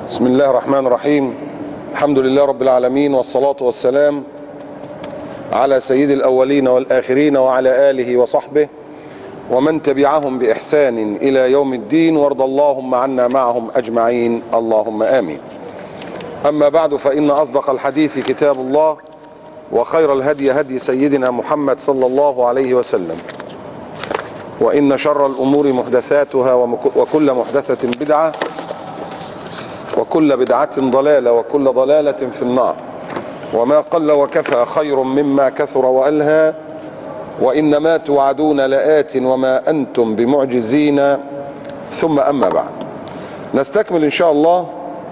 بسم الله الرحمن الرحيم. الحمد لله رب العالمين، والصلاة والسلام على سيد الأولين والآخرين وعلى آله وصحبه ومن تبعهم بإحسان إلى يوم الدين، وارض اللهم عنا معهم أجمعين، اللهم آمين. أما بعد، فإن أصدق الحديث كتاب الله، وخير الهدي هدي سيدنا محمد صلى الله عليه وسلم، وإن شر الأمور محدثاتها، وكل محدثة بدعة، وكل بدعة ضلالة، وكل ضلالة في النار. وما قل وكفى خير مما كثر وألهى، وإنما توعدون لآت وما أنتم بمعجزين. ثم أما بعد، نستكمل إن شاء الله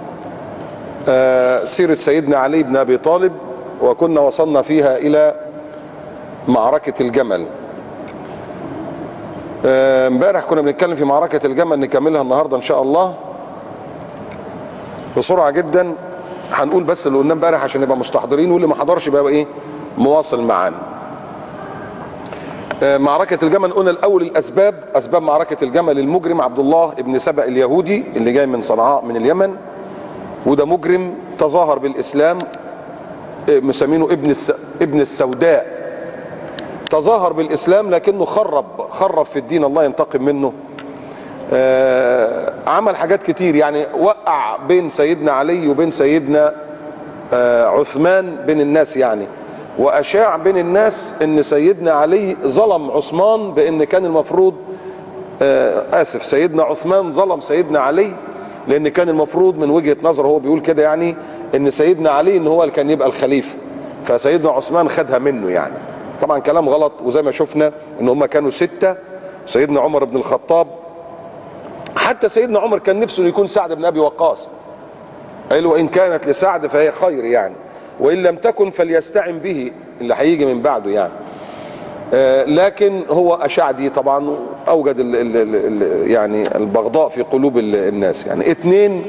سيرة سيدنا علي بن أبي طالب، وكنا وصلنا فيها إلى معركة الجمل. امبارح كنا بنتكلم في معركة الجمل، نكملها النهاردة إن شاء الله بسرعة جدا. هنقول بس اللي قلناه امبارح عشان نبقى مستحضرين، واللي ما حضرش يبقى ايه مواصل معانا. معركة الجمل قلنا الأول الأسباب، أسباب معركة الجمل: المجرم عبد الله ابن سبأ اليهودي اللي جاي من صنعاء من اليمن، وده مجرم تظاهر بالإسلام، مسمينه ابن السوداء. تظاهر بالإسلام لكنه خرب في الدين، الله ينتقم منه. عمل حاجات كتير، يعني وقع بين سيدنا علي وبين سيدنا عثمان بين الناس، يعني وأشاع بين الناس ان سيدنا علي ظلم عثمان، بان كان المفروض سيدنا عثمان ظلم سيدنا علي، لان كان المفروض من وجهة نظره هو بيقول كده، يعني ان سيدنا علي ان هو اللي كان يبقى الخليفة، فسيدنا عثمان خدها منه. يعني طبعا كلام غلط، وزي ما شفنا ان هم كانوا 6، سيدنا عمر بن الخطاب، حتى سيدنا عمر كان نفسه يكون سعد بن ابي وقاص، قال وان كانت لسعد فهي خير، يعني وان لم تكن فليستعن به اللي هيجي من بعده يعني. لكن هو اشاع دي طبعا، اوجد يعني البغضاء في قلوب الناس. يعني 2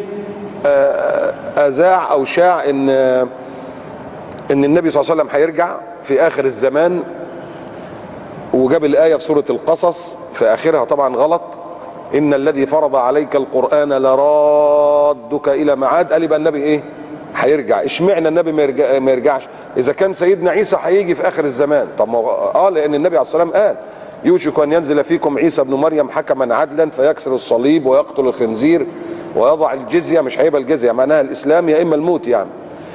اذاع او شاع ان النبي صلى الله عليه وسلم هيرجع في اخر الزمان، وجاب الايه في سوره القصص في اخرها طبعا غلط: إن الذي فرض عليك القرآن لرادك إلى معاد. قال يبقى النبي إيه؟ هيرجع. اشمعنى النبي ما يرجعش إذا كان سيدنا عيسى هيجي في آخر الزمان؟ طب لأن النبي عليه الصلاة والسلام قال: يوشك أن ينزل فيكم عيسى ابن مريم حكما عدلا فيكسر الصليب ويقتل الخنزير ويضع الجزية. مش هيبقى الجزية معناها الإسلام يا إما الموت يعني.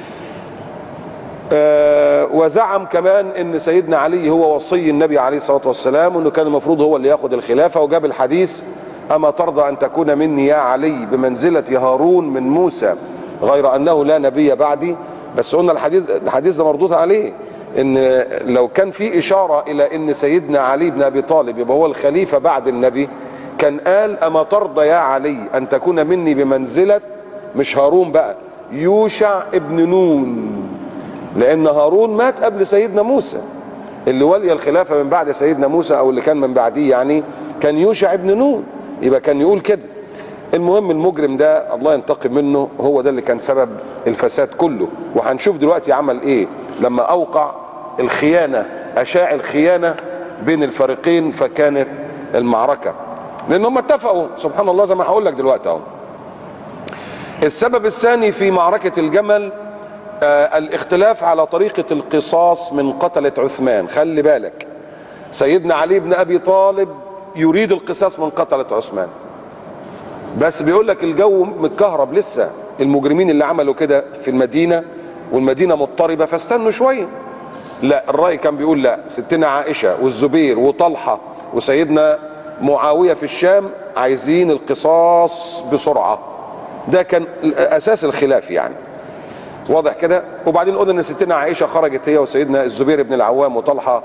وزعم كمان ان سيدنا علي هو وصي النبي عليه الصلاة والسلام، وانه كان المفروض هو اللي ياخد الخلافة، وجاب الحديث: اما ترضى ان تكون مني يا علي بمنزلة هارون من موسى غير انه لا نبي بعدي. بس قلنا الحديث ده مردود عليه، ان لو كان في اشارة الى ان سيدنا علي بن ابي طالب يبقى هو الخليفة بعد النبي، كان قال: اما ترضى يا علي ان تكون مني بمنزلة، مش هارون بقى، يوشع ابن نون، لان هارون مات قبل سيدنا موسى. اللي ولي الخلافة من بعد سيدنا موسى او اللي كان من بعديه يعني كان يوشع ابن نون، يبقى كان يقول كده. المهم المجرم ده الله ينتقم منه، هو ده اللي كان سبب الفساد كله. وهنشوف دلوقتي عمل ايه لما اوقع الخيانة، اشاع الخيانة بين الفريقين، فكانت المعركة لان هم اتفقوا سبحان الله زي ما هقول لك دلوقتي اهو. السبب الثاني في معركة الجمل الاختلاف على طريقة القصاص من قتلة عثمان. خلي بالك، سيدنا علي بن أبي طالب يريد القصاص من قتلة عثمان، بس بيقول لك الجو متكهرب لسه، المجرمين اللي عملوا كده في المدينة والمدينة مضطربة، فاستنوا شوية. لا، الرأي كان بيقول لا، ستنا عائشة والزبير وطلحة وسيدنا معاوية في الشام عايزين القصاص بسرعة. ده كان أساس الخلاف يعني، واضح كده. وبعدين قلنا ان ستنا عائشة خرجت هي وسيدنا الزبير بن العوام وطلحة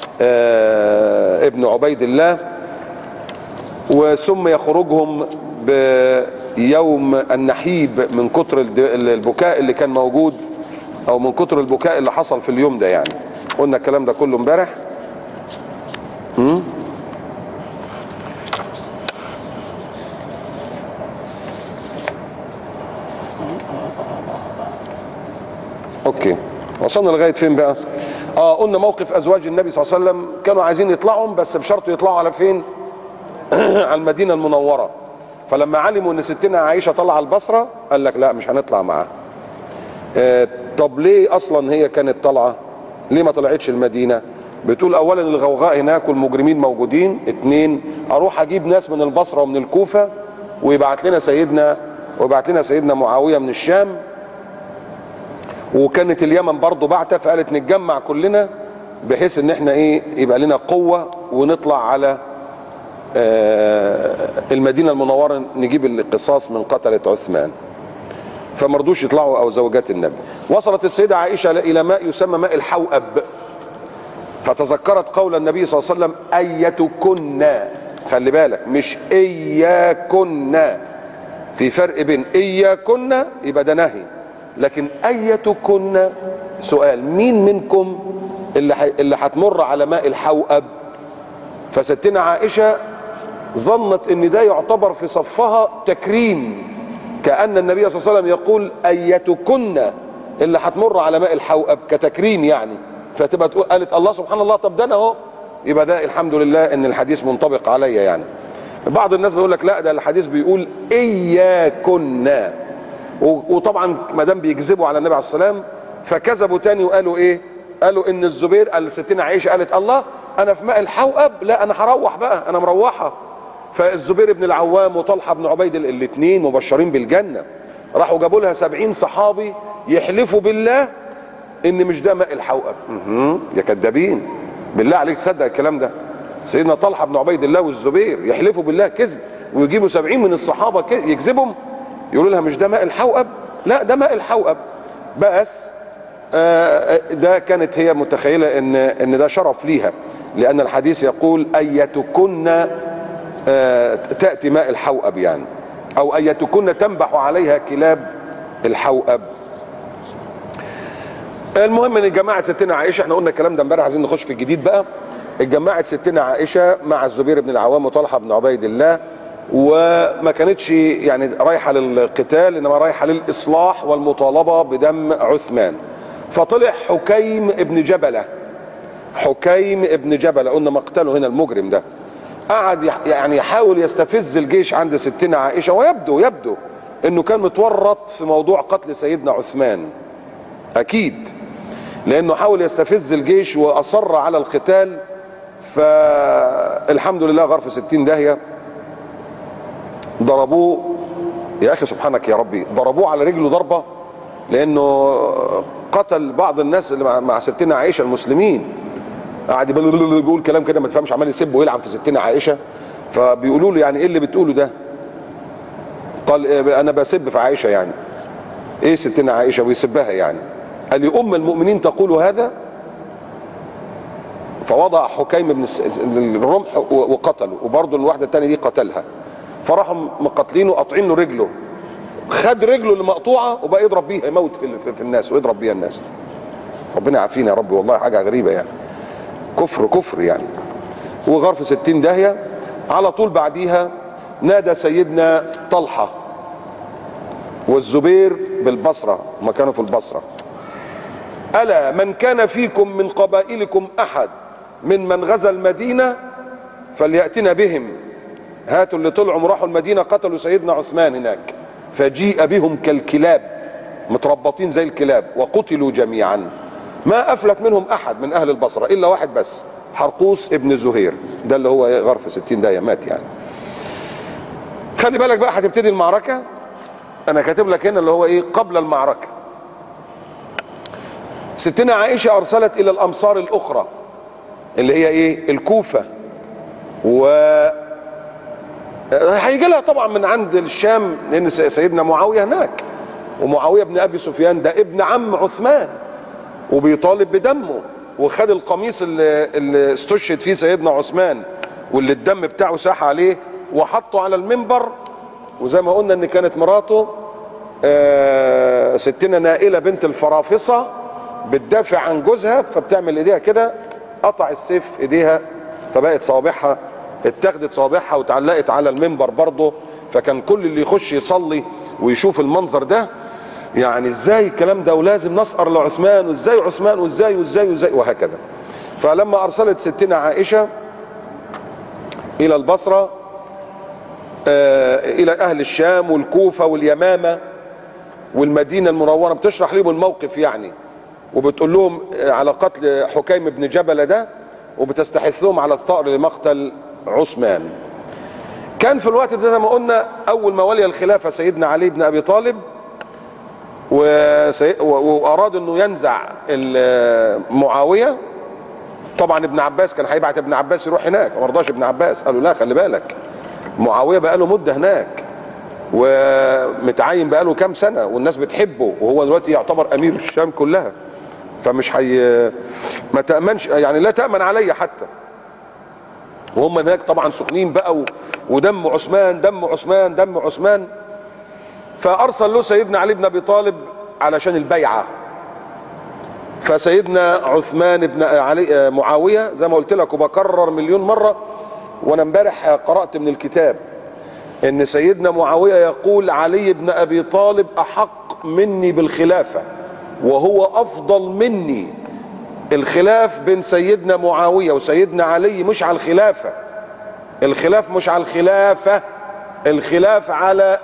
ابن عبيد الله، وسمي خروجهم بيوم النحيب من كتر البكاء اللي كان موجود، او من كتر البكاء اللي حصل في اليوم ده. يعني قلنا الكلام ده كله امبارح. اوكي، وصلنا لغايه فين بقى؟ قلنا موقف ازواج النبي صلى الله عليه وسلم، كانوا عايزين يطلعوا بس بشرط يطلعوا على فين؟ على المدينه المنوره. فلما علموا ان ستنا عائشه طالعه البصره قال لك لا مش هنطلع معاها. طب ليه اصلا هي كانت طالعه؟ ليه ما طلعتش المدينه؟ بتقول اولا الغوغاء هناك والمجرمين موجودين، اتنين اروح اجيب ناس من البصره ومن الكوفه ويبعت لنا سيدنا معاويه من الشام، وكانت اليمن برضه بعتة، فقالت نتجمع كلنا بحيث ان احنا يبقى لنا قوه ونطلع على المدينه المنوره نجيب القصاص من قتله عثمان. فمرضوش يطلعوا او زوجات النبي. وصلت السيده عائشه الى ماء يسمى ماء الحوأب، فتذكرت قول النبي صلى الله عليه وسلم ايتكن، خلي بالك مش اياكن، في فرق بين اياكن يبقى ده نهي، لكن ايتكن سؤال، مين منكم اللي هتمر على ماء الحوأب؟ فستنا عائشه ظنت ان ده يعتبر في صفها تكريم، كأن النبي صلى الله عليه وسلم يقول ايتكن اللي هتمر على ماء الحوأب كتكريم يعني، فتبقى تقول قالت الله سبحان الله، طب ده انا اهو، يبقى ده الحمد لله ان الحديث منطبق عليا يعني. بعض الناس بيقول لك لا ده الحديث بيقول اياكن، وطبعا ما دام بيكذبوا على النبي عليه الصلاه والسلام فكذبوا تاني وقالوا ايه؟ قالوا ان الزبير قال ستنا عائشه قالت الله انا في ماء الحوأب، لا انا هروح بقى انا مروحه. فالزبير بن العوام وطلحه بن عبيد الاثنين مبشرين بالجنه، راحوا جابوا لها 70 صحابي يحلفوا بالله ان مش ده ماء الحوأب. يا كذابين، بالله عليك تصدق الكلام ده؟ سيدنا طلحه بن عبيد الله والزبير يحلفوا بالله كذب، ويجيبوا 70 من الصحابه يكذبهم يقولوا لها مش ده ماء الحوأب؟ لا ده ماء الحوأب. بس ده كانت هي متخيله ان ده شرف ليها، لان الحديث يقول ايتكن تأتي ماء الحوأب يعني، او ايتكن تنبح عليها كلاب الحوأب. المهم ان جماعه ستنا عائشه، احنا قلنا الكلام ده امبارح، عايزين نخش في الجديد بقى. اتجمعت ستنا عائشه مع الزبير بن العوام وطلحه بن عبيد الله، وما كانتش يعني رايحه للقتال، انما رايحه للاصلاح والمطالبه بدم عثمان. فطلع حكيم ابن جبله، حكيم ابن جبله قلنا مقتله هنا المجرم ده، قعد يعني يحاول يستفز الجيش عند ستنا عائشه، ويبدو انه كان متورط في موضوع قتل سيدنا عثمان اكيد، لانه حاول يستفز الجيش واصر على القتال. فالحمد لله غرف 60 داهيه، ضربوه يا اخي سبحانك يا ربي، ضربوه على رجله ضربه، لانه قتل بعض الناس اللي مع ستنا عائشه المسلمين. قاعد بيقول كلام كده ما تفهمش، عمال يسب ويلعن في ستنا عائشه. فبيقولوا له يعني ايه اللي بتقوله ده؟ قال انا بسب في عائشه يعني. ايه ستنا عائشه؟ ويسبها يعني. قال لي ام المؤمنين تقول هذا؟ فوضع حكيم بن الرمح وقتله، وبرضه الواحده الثانيه دي قتلها. فراحوا مقتلينه وقاطعين له رجله، خد رجله اللي مقطوعه وبقى يضرب بيها، يموت في الناس ويضرب بيها الناس. ربنا يعافينا يا رب، والله حاجه غريبه يعني، كفر يعني. وغرف 60 داهيه. على طول بعديها نادى سيدنا طلحه والزبير بالبصره، ما كانوا في البصره، ألا من كان فيكم من قبائلكم أحد من غزا المدينة فليأتنا بهم. هاتوا اللي طلعوا راحوا المدينة قتلوا سيدنا عثمان هناك، فجيء بهم كالكلاب، متربطين زي الكلاب، وقتلوا جميعا. ما أفلت منهم أحد من أهل البصرة إلا واحد بس، حرقوس ابن زهير، ده اللي هو غرف 60 داهية مات يعني. خلي بالك بقى هتبتدي المعركة. أنا كاتب لك هنا اللي هو قبل المعركة. ستنا عائشة أرسلت إلى الأمصار الأخرى اللي هي الكوفة، و هيجي لها طبعا من عند الشام، لأن سيدنا معاوية هناك، ومعاوية بن أبي سفيان ده ابن عم عثمان وبيطالب بدمه، وخد القميص اللي استشهد فيه سيدنا عثمان واللي الدم بتاعه ساح عليه وحطه على المنبر. وزي ما قلنا ان كانت مراته ستنا نائلة بنت الفرافصة بتدافع عن جوزها، فبتعمل ايديها كده، قطع السيف ايديها، فبقت صوابعها اتاخدت صوابعها واتعلقت على المنبر برضه. فكان كل اللي يخش يصلي ويشوف المنظر ده يعني ازاي الكلام ده، ولازم نسأر لعثمان، وازاي عثمان، وازاي وهكذا. فلما ارسلت ستنا عائشة الى البصرة الى اهل الشام والكوفة واليمامة والمدينة المنورة، بتشرح لهم الموقف يعني، وبتقول لهم على قتل حكيم بن جبلة ده، وبتستحثهم على الثأر لمقتل عثمان. كان في الوقت ده زي ما قلنا اول ما ولي الخلافة سيدنا علي بن ابي طالب، واراد انه ينزع معاوية. طبعا ابن عباس كان هيبعت ابن عباس يروح هناك، ما رضاش ابن عباس، قالوا لا خلي بالك معاوية بقى له مدة هناك ومتعين بقى له كام سنة والناس بتحبه، وهو دلوقتي يعتبر امير الشام كلها، فمش ما تأمنش يعني، لا تأمن علي حتى. وهم هناك طبعا سخنين بقى ودم عثمان دم عثمان دم عثمان. فارسل له سيدنا علي بن ابي طالب علشان البيعة. فسيدنا عثمان بن علي معاوية زي ما قلت لك وبكرر مليون مرة، وانا امبارح قرأت من الكتاب ان سيدنا معاوية يقول علي بن ابي طالب احق مني بالخلافة وهو افضل مني. الخلاف بين سيدنا معاوية وسيدنا علي مش على الخلافة، الخلاف مش على الخلافة، الخلاف على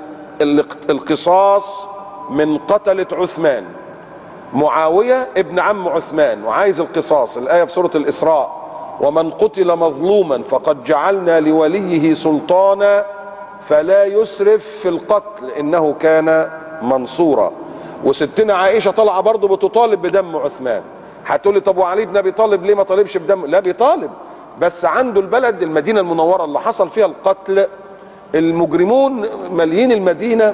القصاص من قتلة عثمان. معاوية ابن عم عثمان وعايز القصاص، الآية في سورة الإسراء ومن قتل مظلوما فقد جعلنا لوليه سلطانا فلا يسرف في القتل إنه كان منصورا. وستنا عائشة طالعة برضه بتطالب بدم عثمان. هتقولي طب وعلي بن ابي طالب ليه ما طالبش بدم؟ لا بيطالب، بس عنده البلد المدينة المنورة اللي حصل فيها القتل، المجرمون ماليين المدينة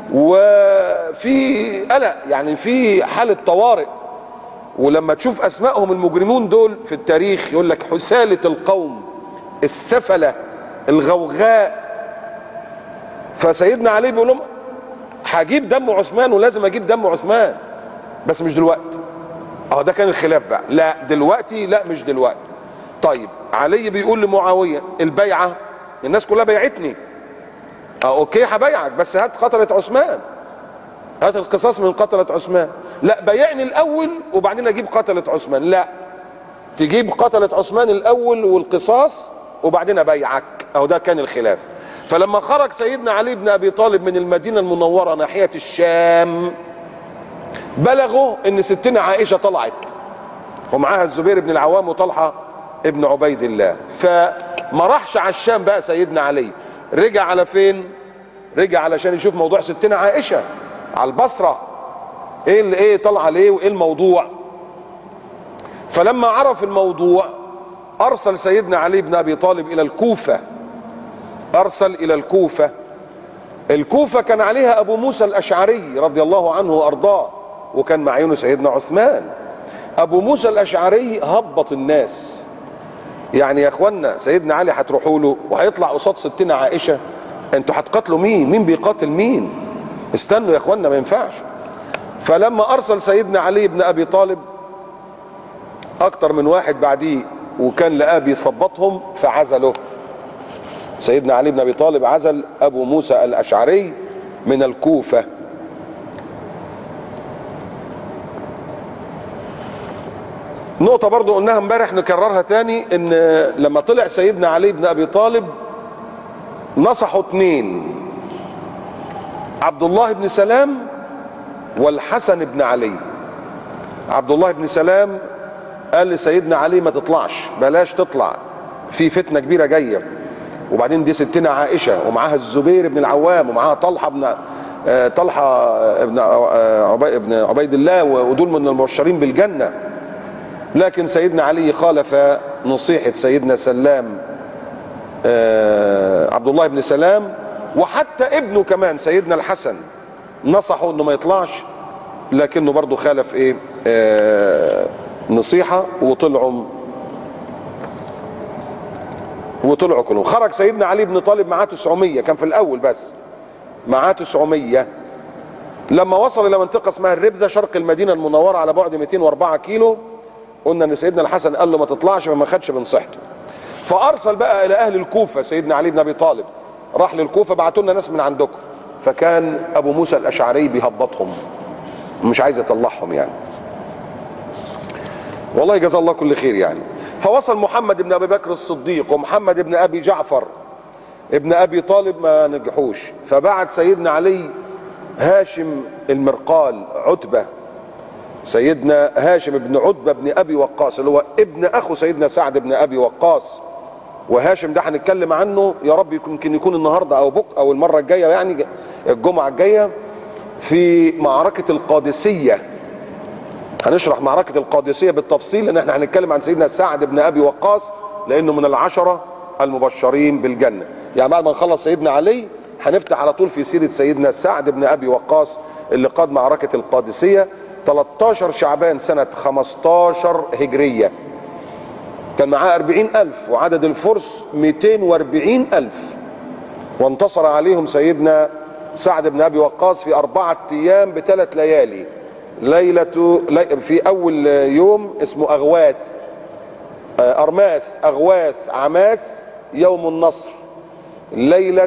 وفي قلق يعني، في حالة طوارئ. ولما تشوف اسمائهم المجرمون دول في التاريخ يقول لك حثالة القوم، السفلة، الغوغاء. فسيدنا علي بيقول لهم هجيب دم عثمان ولازم اجيب دم عثمان، بس مش دلوقتي. ده كان الخلاف بقى، لا دلوقتي، لا مش دلوقتي. طيب علي بيقول لمعاوية البيعة، الناس كلها بيعتني، اوكي هبيعك بس هات قتلة عثمان، هات القصاص من قتلة عثمان. لا بيعني الاول وبعدين اجيب قتلة عثمان، لا تجيب قتلة عثمان الاول والقصاص وبعدين ابيعك. ده كان الخلاف. فلما خرج سيدنا علي بن ابي طالب من المدينة المنورة ناحية الشام، بلغوا ان ستنا عائشة طلعت ومعاها الزبير بن العوام وطلحة ابن عبيد الله. فما راحش على الشام بقى سيدنا علي، رجع على فين؟ رجع علشان يشوف موضوع ستنا عائشة على البصرة، ايه اللي ايه طلع عليه وايه الموضوع. فلما عرف الموضوع ارسل سيدنا علي بن ابي طالب الى الكوفة، ارسل الى الكوفة. الكوفة كان عليها ابو موسى الاشعري رضي الله عنه وارضاه، وكان معينه سيدنا عثمان. ابو موسى الاشعري هبط الناس، يعني يا اخوانا سيدنا علي هتروحوا له وهيطلع قصاد ستنا عائشة، انتوا هتقاتلوا مين؟ مين بيقاتل مين؟ استنوا يا اخوانا ما ينفعش. فلما ارسل سيدنا علي بن ابي طالب اكتر من واحد بعديه وكان لقاه بيثبطهم فعزله. سيدنا علي بن ابي طالب عزل ابو موسى الاشعري من الكوفة. نقطة برضو قلناها امبارح نكررها تاني، ان لما طلع سيدنا علي بن ابي طالب نصحوا اتنين، عبد الله بن سلام والحسن بن علي. عبد الله بن سلام قال لسيدنا علي ما تطلعش، بلاش تطلع، في فتنة كبيرة جاية، وبعدين دي ستنا عائشة ومعاها الزبير بن العوام ومعاها طلحة ابن عبيد الله، ودول من المبشرين بالجنة. لكن سيدنا علي خالف نصيحة سيدنا سلام، عبد الله بن سلام، وحتى ابنه كمان سيدنا الحسن نصحه انه ما يطلعش، لكنه برضه خالف ايه نصيحة، وطلعوا كلهم. خرج سيدنا علي بن طالب معاه 900، كان في الاول بس معاه 900. لما وصل الى منطقة اسمها الربذة شرق المدينة المنورة على بعد 204 كيلو، قلنا ان سيدنا الحسن قال له ما تطلعش، فما خدش بنصيحته. فارسل بقى الى اهل الكوفة سيدنا علي بن ابي طالب، راح للكوفة بعتوا لنا ناس من عندكم. فكان ابو موسى الاشعري بيهبطهم، مش عايز يطلعهم يعني، والله جزا الله كل خير يعني. فوصل محمد بن ابي بكر الصديق ومحمد بن ابي جعفر ابن ابي طالب ما نجحوش، فبعت سيدنا علي هاشم المرقال عتبة، سيدنا هاشم بن عتبة بن ابي وقاص اللي هو ابن اخو سيدنا سعد بن ابي وقاص. وهاشم ده هنتكلم عنه يا رب يمكن يكون النهارده او بكره او المره الجايه، يعني الجمعه الجايه، في معركه القادسيه. هنشرح معركه القادسيه بالتفصيل، لان احنا هنتكلم عن سيدنا سعد بن ابي وقاص لانه من العشره المبشرين بالجنه. يعني بعد ما نخلص سيدنا علي هنفتح على طول في سيره سيدنا سعد بن ابي وقاص اللي قاد معركه القادسيه 13 شعبان سنه 15 هجريه. كان معاه 40,000 وعدد الفرس 240,000، وانتصر عليهم سيدنا سعد بن ابي وقاص في 4 ايام ب3 ليالي. في اول يوم اسمه اغواث، ارماث، اغواث، عماس، يوم النصر، ليله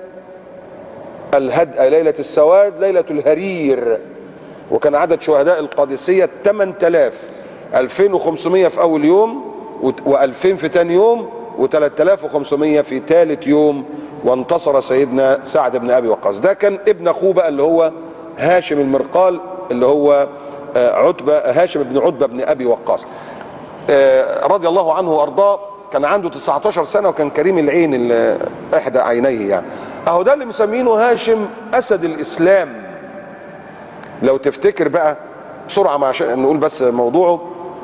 الهدأ، ليله السواد، ليله الهرير. وكان عدد شهداء القادسيه 8000، 2500 في اول يوم، و2000 في تاني يوم، و3500 في ثالث يوم. وانتصر سيدنا سعد بن ابي وقاص. ده كان ابن اخوه بقى اللي هو هاشم المرقال، اللي هو عتبة، هاشم بن عتبة بن ابي وقاص رضي الله عنه وارضاه. كان عنده 19 سنة وكان كريم العين، احدى عينيه يعني. اهو ده اللي مسمينه هاشم اسد الاسلام. لو تفتكر بقى بسرعة عشان نقول بس موضوعه،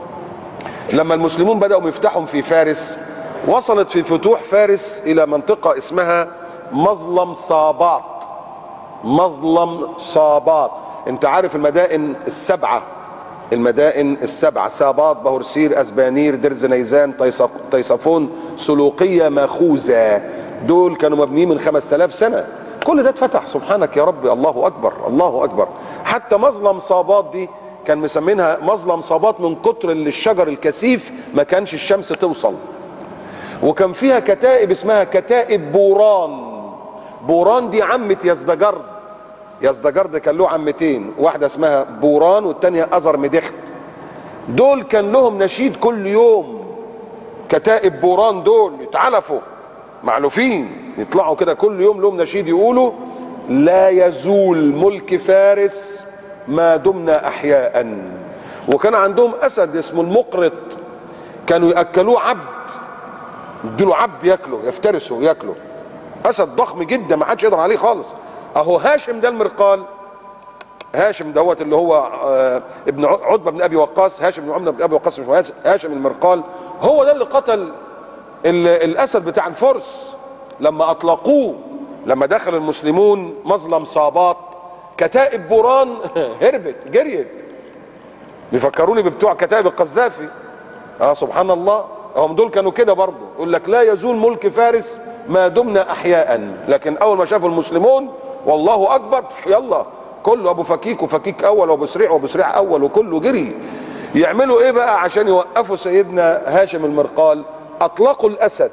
لما المسلمون بدأوا يفتحوا في فارس، وصلت في فتوح فارس إلى منطقة اسمها مظلم صابات. مظلم صابات، انت عارف المدائن السبعة، المدائن السبعة: سابات، بهرسير، أسبانير، درز نيزان، طيصفون، سلوقية، ماخوذة. دول كانوا مبنيين من 5000 سنة. كل ده اتفتح، سبحانك يا رب، الله أكبر الله أكبر. حتى مظلم صابات دي كان مسمينها مظلم صابات من كتر اللي الشجر الكثيف ما كانش الشمس توصل. وكان فيها كتائب اسمها كتائب بوران. بوران دي عمة يزدجرد. يزدجرد كان له عمتين، واحدة اسمها بوران والتانية أزر مدخت. دول كان لهم نشيد كل يوم. كتائب بوران دول يتعلفوا معلوفين، يطلعوا كده كل يوم لهم نشيد يقولوا: لا يزول ملك فارس ما دمنا احياء. وكان عندهم اسد اسمه المقرط، كانوا ياكلوه عبد، يديله عبد ياكله، يفترسه ياكله. اسد ضخم جدا ما حدش يقدر عليه خالص. اهو هاشم ده المرقال، هاشم دوت اللي هو ابن عتبة بن ابي وقاص، هاشم بن عتبة بن ابي وقاص، مش هاشم المرقال، هو ده اللي قتل الاسد بتاع الفرس لما اطلقوه. لما دخل المسلمون مظلم صابات، كتائب بوران هربت جريت. بيفكروني ببتوع كتائب القذافي. سبحان الله، هم دول كانوا كده برضه، يقول لك لا يزول ملك فارس ما دمنا احياء. لكن اول ما شافوا المسلمون والله اكبر، يلا كله ابو فكيك وفكيك اول، وابو سريع وابو سريع اول، وكله جري. يعملوا ايه بقى عشان يوقفوا سيدنا هاشم المرقال؟ اطلقوا الاسد،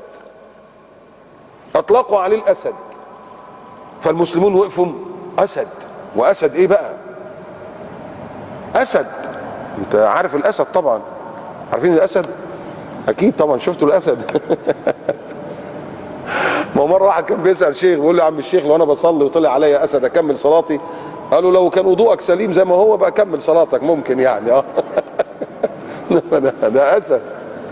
اطلقوا عليه الاسد. فالمسلمون وقفوا اسد، واسد ايه بقى؟ اسد، انت عارف الاسد طبعا، عارفين الاسد اكيد طبعا، شفتوا الاسد. ما مره واحد كان بيسال شيخ، بيقول له: يا عم الشيخ، لو انا بصلي وطلع عليا اسد اكمل صلاتي؟ قالوا: لو كان وضوءك سليم زي ما هو بقى كمل صلاتك، ممكن يعني. ده اسد.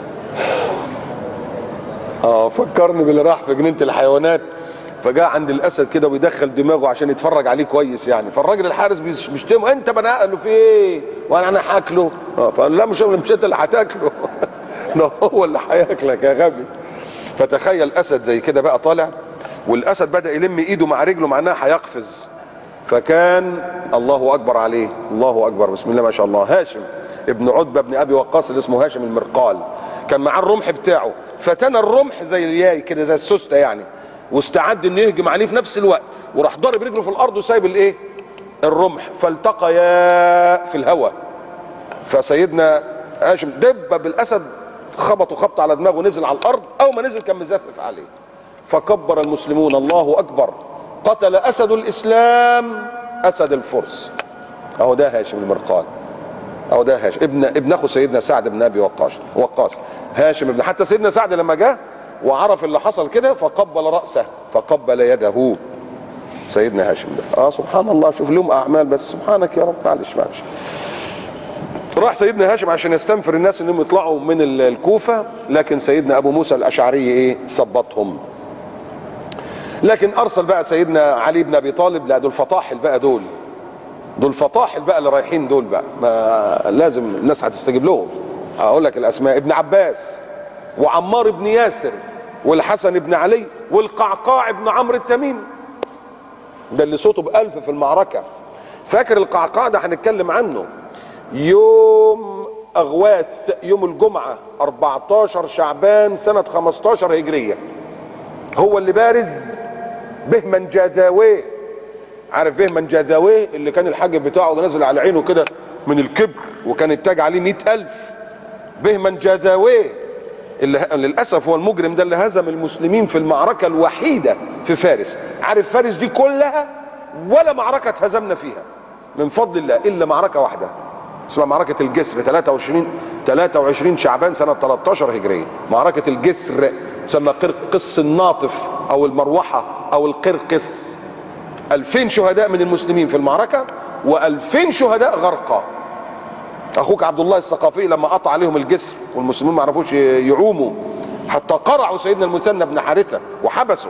فكرني باللي راح في جنينه الحيوانات، فجاء عند الاسد كده ويدخل دماغه عشان يتفرج عليه كويس يعني. فالراجل الحارس بيشتمه: انت بني، قال له: في ايه وانا هاكله؟ فقال: لا مش انت اللي هتاكله. ده هو اللي هياكلك يا غبي. فتخيل اسد زي كده بقى طالع، والاسد بدا يلم ايده مع رجله معناها هيقفز. فكان الله اكبر عليه، الله اكبر، بسم الله ما شاء الله. هاشم ابن عتبة بن ابي وقاص اللي اسمه هاشم المرقال كان معاه الرمح بتاعه، فتنى الرمح زي الياي كده، زي السوسته يعني، واستعد انه يهجم عليه في نفس الوقت، وراح ضارب رجله في الارض وسايب الايه؟ الرمح، فالتقيا في الهواء. فسيدنا هاشم دب بالاسد، خبطه خبط على دماغه، نزل على الارض. اول ما نزل كان مزفف عليه. فكبر المسلمون: الله اكبر، قتل اسد الاسلام اسد الفرس. اهو ده هاشم المرقال، اهو ده هاشم ابن اخو سيدنا سعد بن ابي وقاص. هاشم ابن، حتى سيدنا سعد لما جه وعرف اللي حصل كده فقبل راسه، فقبل يده. سيدنا هاشم ده سبحان الله، شوف لهم اعمال، بس سبحانك يا رب. معلش. راح سيدنا هاشم عشان يستنفر الناس انهم يطلعوا من الكوفه، لكن سيدنا ابو موسى الاشعري ثبطهم. لكن ارسل بقى سيدنا علي بن ابي طالب، لا دول فطاحل بقى، دول فطاحل بقى اللي رايحين دول بقى، ما لازم الناس هتستجيب لهم. اقول لك الاسماء: ابن عباس، وعمار بن ياسر، والحسن بن علي، والقعقاع بن عمرو التميمي، ده اللي صوته ب1000 في المعركه. فاكر القعقاع ده؟ هنتكلم عنه يوم اغواث، يوم الجمعه 14 شعبان سنه 15 هجريه. هو اللي بارز بهمن جاذاويه. عارف بهمن جاذاويه اللي كان الحاجب بتاعه ده نازل على عينه كده من الكبر، وكان التاج عليه 100,000. بهمن جاذاويه اللي للاسف هو المجرم ده اللي هزم المسلمين في المعركه الوحيده في فارس. عارف فارس دي كلها ولا معركه اتهزمنا فيها من فضل الله الا معركه واحده اسمها معركه الجسر، 23 شعبان سنه 13 هجريه. معركه الجسر تسمى قرقس الناطف او المروحه او القرقس. 2000 شهداء من المسلمين في المعركه، و2000 شهداء غرقى. اخوك عبد الله الثقفي لما قطع عليهم الجسر والمسلمين ما عرفوش يعوموا، حتى قرعوا سيدنا المثنى بن حارثه وحبسوا.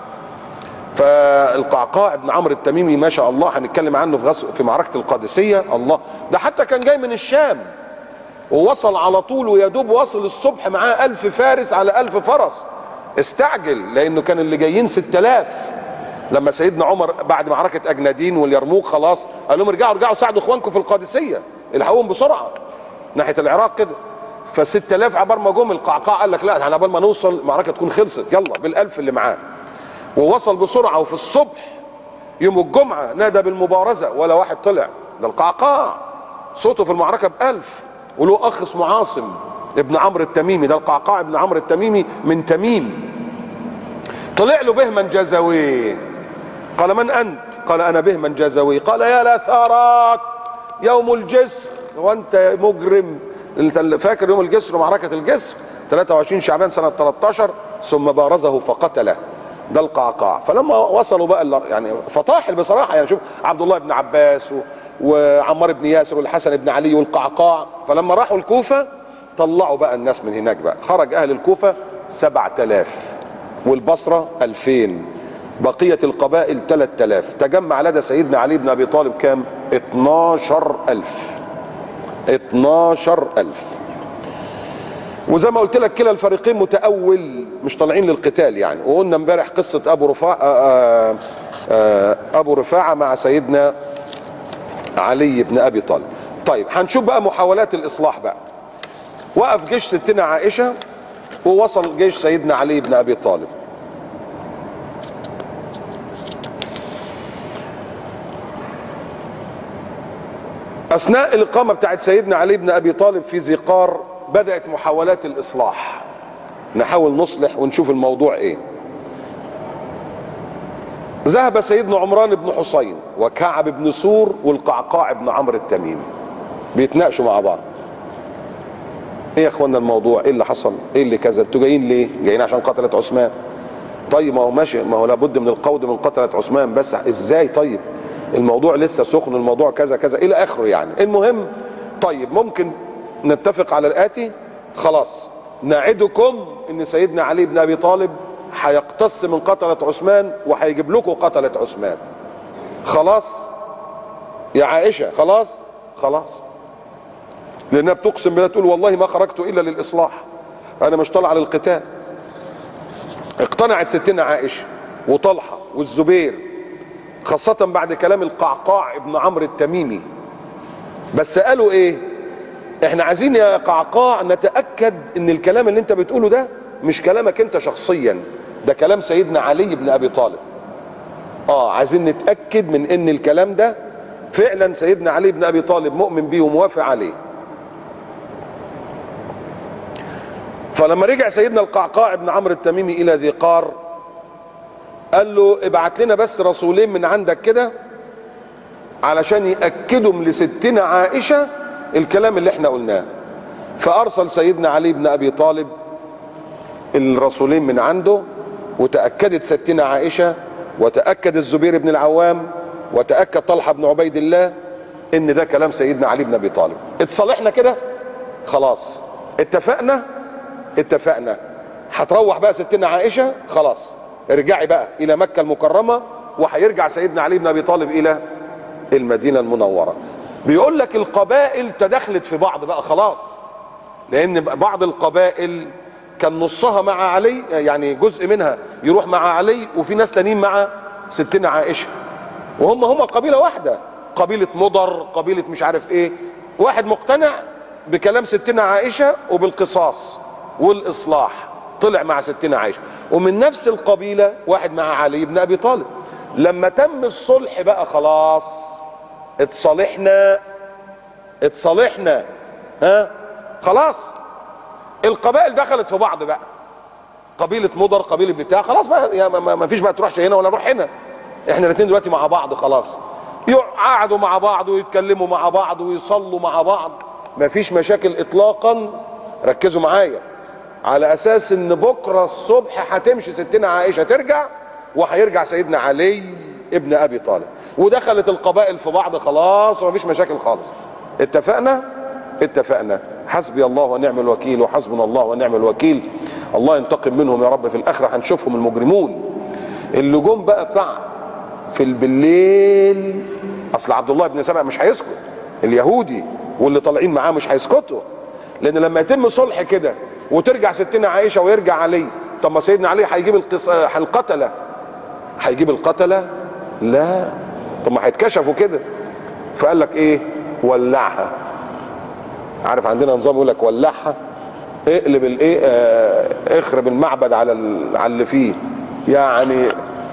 فالقعقاع بن عمرو التميمي ما شاء الله هنتكلم عنه في معركه القادسيه. الله، ده حتى كان جاي من الشام ووصل على طول، ويا دوب وصل الصبح معاه 1000 فارس على 1000 فرس. استعجل لانه كان اللي جايين 6000. لما سيدنا عمر بعد معركه اجنادين واليرموك خلاص قال لهم ارجعوا ساعدوا اخوانكم في القادسيه، الحقوهم بسرعه ناحيه العراق كده. ف6000 عبال ما جم القعقاع قال لك لا، احنا عبال ما نوصل المعركه تكون خلصت، يلا بال1000 اللي معاه. ووصل بسرعه، وفي الصبح يوم الجمعه نادى بالمبارزه ولا واحد طلع. ده القعقاع صوته في المعركه ب1000، وله اخ اسمه عاصم ابن عمرو التميمي. ده القعقاع ابن عمرو التميمي من تميم. طلع له بهمن جاذاوي، قال من انت؟ قال انا بهمن جاذاوي. قال يا لا يوم الجسر، وانت مجرم. فاكر يوم الجسر ومعركه الجسر 23 شعبان سنه 13؟ ثم بارزه فقتله. ده القعقاع. فلما وصلوا بقى يعني فطاحل بصراحه، يعني شوف عبد الله بن عباس وعمار بن ياسر والحسن بن علي والقعقاع. فلما راحوا الكوفه طلعوا بقى الناس من هناك بقى. خرج اهل الكوفه 7000 والبصره 2000، بقيه القبائل 3000. تجمع لدى سيدنا علي بن ابي طالب كام؟ 12000. 12000. وزي ما قلت لك كلا الفريقين متأول، مش طالعين للقتال يعني. وقلنا امبارح قصة أبو رفاعة مع سيدنا علي بن أبي طالب. طيب هنشوف بقى محاولات الإصلاح بقى. وقف جيش ستنا عائشة ووصل جيش سيدنا علي بن أبي طالب. أثناء الإقامة بتاعت سيدنا علي بن أبي طالب في ذي قار بدأت محاولات الإصلاح. نحاول نصلح ونشوف الموضوع إيه. ذهب سيدنا عمران بن حسين وكعب بن سور والقعقاع بن عمرو التميمي بيتناقشوا مع بعض. إيه يا إخوانا الموضوع؟ إيه اللي حصل؟ إيه اللي كذا؟ أنتوا جايين ليه؟ جايين عشان قتلة عثمان. طيب ما هو ماشي، ما هو لابد من القود من قتلة عثمان، بس إزاي؟ طيب الموضوع لسه سخن، الموضوع كذا كذا الى اخره يعني. المهم طيب ممكن نتفق على الاتي، خلاص نعدكم ان سيدنا علي بن ابي طالب هيقتص من قتلة عثمان وهيجيب لكم قتلة عثمان. خلاص يا عائشة، خلاص لانها بتقسم بالله تقول والله ما خرجت الا للاصلاح، انا مش طالع للقتال. اقتنعت ستنا عائشة وطلحة والزبير، خاصة بعد كلام القعقاع ابن عمرو التميمي. بس قالوا ايه؟ احنا عايزين يا قعقاع نتأكد ان الكلام اللي انت بتقوله ده مش كلامك انت شخصيا، ده كلام سيدنا علي بن ابي طالب. عايزين نتأكد من ان الكلام ده فعلا سيدنا علي بن ابي طالب مؤمن بيه وموافق عليه. فلما رجع سيدنا القعقاع ابن عمرو التميمي الى ذي قار قال له ابعت لنا بس رسولين من عندك كده علشان يأكدوا لستنا عائشة الكلام اللي احنا قلناه. فأرسل سيدنا علي بن أبي طالب الرسولين من عنده وتأكدت ستنا عائشة، وتأكد الزبير بن العوام، وتأكد طلحة بن عبيد الله ان ده كلام سيدنا علي بن ابي طالب. اتصالحنا كده خلاص، اتفقنا هتروح بقى ستنا عائشة، خلاص ارجعي بقى الى مكة المكرمة، وهيرجع سيدنا علي بن ابي طالب الى المدينة المنورة. بيقول لك القبائل تدخلت في بعض بقى خلاص، لان بعض القبائل كان نصها مع علي، يعني جزء منها يروح مع علي، وفي ناس تانيين مع ستنا عائشة، وهم قبيلة واحدة، قبيلة مضر، قبيلة مش عارف ايه، واحد مقتنع بكلام ستنا عائشة وبالقصاص والاصلاح طلع مع ستنا عائشة، ومن نفس القبيلة واحد مع علي بن ابي طالب. لما تم الصلح بقى خلاص، اتصالحنا ها خلاص، القبائل دخلت في بعض بقى، قبيلة مضر قبيلة بتاع، خلاص بقى يا ما فيش بقى تروحش هنا ولا نروح هنا، احنا الاثنين دلوقتي مع بعض خلاص، يقعدوا مع بعض ويتكلموا مع بعض ويصلوا مع بعض، ما فيش مشاكل اطلاقا. ركزوا معايا، على اساس ان بكره الصبح هتمشي ستنا عائشة ترجع، وهيرجع سيدنا علي ابن ابي طالب، ودخلت القبائل في بعض خلاص ومفيش مشاكل خالص. اتفقنا. حسبي الله ونعم الوكيل، وحسبنا الله ونعم الوكيل. الله ينتقم منهم يا رب، في الاخره هنشوفهم المجرمون اللي جم بقى بتاع في بالليل. اصل عبد الله بن سبأ مش هيسكت، اليهودي واللي طالعين معاه مش هيسكتوا، لان لما يتم صلح كده وترجع ستنا عائشه ويرجع علي، طب ما سيدنا علي هيجيب القتله، لا، طب ما هيتكشفوا كده. فقال لك ايه؟ ولعها. عارف عندنا نظام يقول لك ولعها، اقلب الايه، اخرب المعبد على اللي فيه، يعني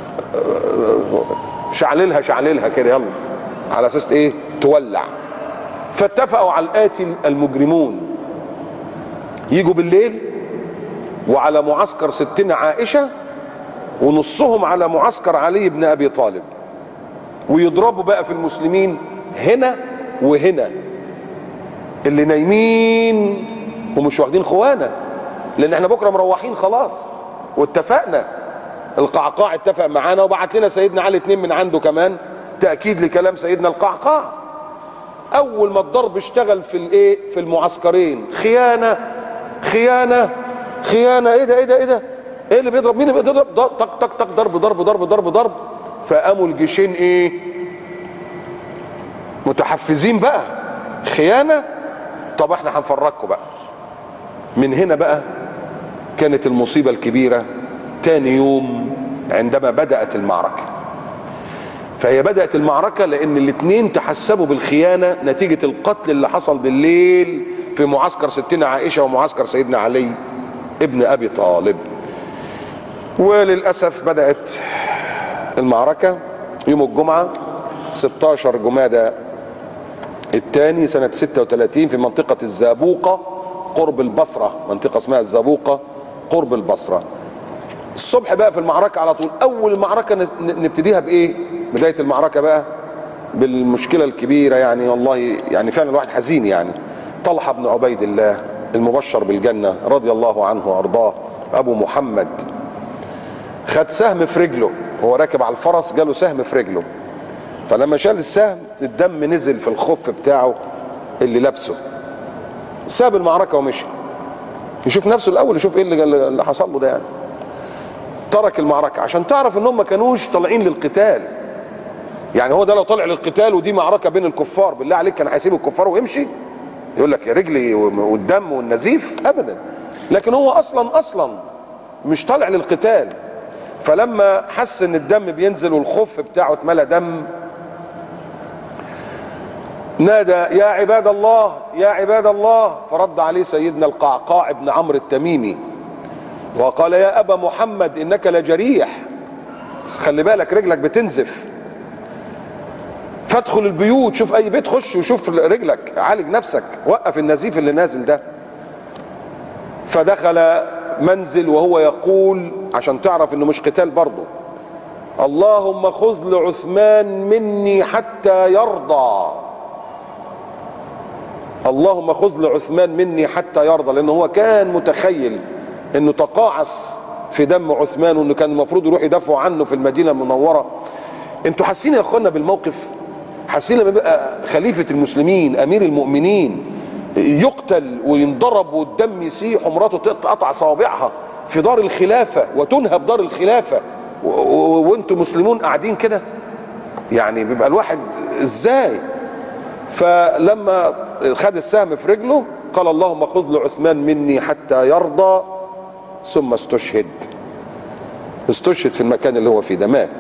شعللها كده، يلا على اساس ايه؟ تولع. فاتفقوا على الاتي المجرمون، يجوا بالليل وعلى معسكر ستنا عائشه، ونصهم على معسكر علي بن ابي طالب، ويضربوا بقى في المسلمين هنا وهنا، اللي نايمين ومش واخدين خوانا، لان احنا بكره مروحين خلاص واتفقنا. القعقاع اتفق معانا وبعت لنا سيدنا علي 2 من عنده كمان تاكيد لكلام سيدنا القعقاع. اول ما الضرب اشتغل في الايه، في المعسكرين، خيانه، ايه ده ايه اللي بيضرب، مين اللي بيضرب، طق طق طق، ضرب. فقاموا الجيشين ايه؟ متحفزين بقى، خيانه. طب احنا هنفرجكم بقى. من هنا بقى كانت المصيبه الكبيره تاني يوم عندما بدأت المعركه. فهي بدأت المعركه لان الاثنين تحسبوا بالخيانه نتيجه القتل اللي حصل بالليل في معسكر ستنا عائشه ومعسكر سيدنا علي ابن ابي طالب. وللاسف بدأت المعركه يوم الجمعه 16 جمادى الثاني سنة 36 في منطقة الزابوقة قرب البصرة، منطقة اسمها الزابوقة قرب البصرة. الصبح بقى في المعركة على طول، أول المعركة نبتديها بإيه؟ بداية المعركة بقى بالمشكلة الكبيرة، يعني والله يعني فعلا الواحد حزين. يعني طلحة بن عبيد الله المبشر بالجنة رضي الله عنه وأرضاه، أبو محمد، خد سهم في رجله وهو راكب على الفرس، جاله سهم في رجله، فلما شال السهم الدم نزل في الخف بتاعه اللي لابسه، ساب المعركة ومشي يشوف نفسه الأول، يشوف ايه اللي حصل له ده. يعني ترك المعركة عشان تعرف انهم ما كانوش طالعين للقتال. يعني هو ده لو طلع للقتال ودي معركة بين الكفار، بالله عليك كان هيسيب الكفار ويمشي؟ يقول لك يا رجلي والدم والنزيف، ابدا. لكن هو اصلا مش طالع للقتال. فلما حس ان الدم بينزل والخف بتاعه اتملى دم، نادى يا عباد الله، فرد عليه سيدنا القعقاع بن عمرو التميمي وقال يا أبا محمد إنك لجريح، خلي بالك رجلك بتنزف، فادخل البيوت، شوف أي بيت خش وشوف رجلك، عالج نفسك، وقف النزيف اللي نازل ده. فدخل منزل وهو يقول، عشان تعرف إنه مش قتال برضه، اللهم خذ لعثمان مني حتى يرضى، اللهم خذ لعثمان مني حتى يرضى، لأنه هو كان متخيل انه تقاعس في دم عثمان وانه كان المفروض يروح يدافعوا عنه في المدينه المنوره. انتوا حاسين يا اخوانا بالموقف؟ حاسين لما يبقى خليفه المسلمين امير المؤمنين يقتل وينضرب والدم يسيح ومراته تقطع صوابعها في دار الخلافه وتنهب دار الخلافه وانتم مسلمون قاعدين كده؟ يعني بيبقى الواحد ازاي؟ فلما خد السهم في رجله قال اللهم خذ لعثمان مني حتى يرضى، ثم استشهد في المكان اللي هو فيه ده، مات.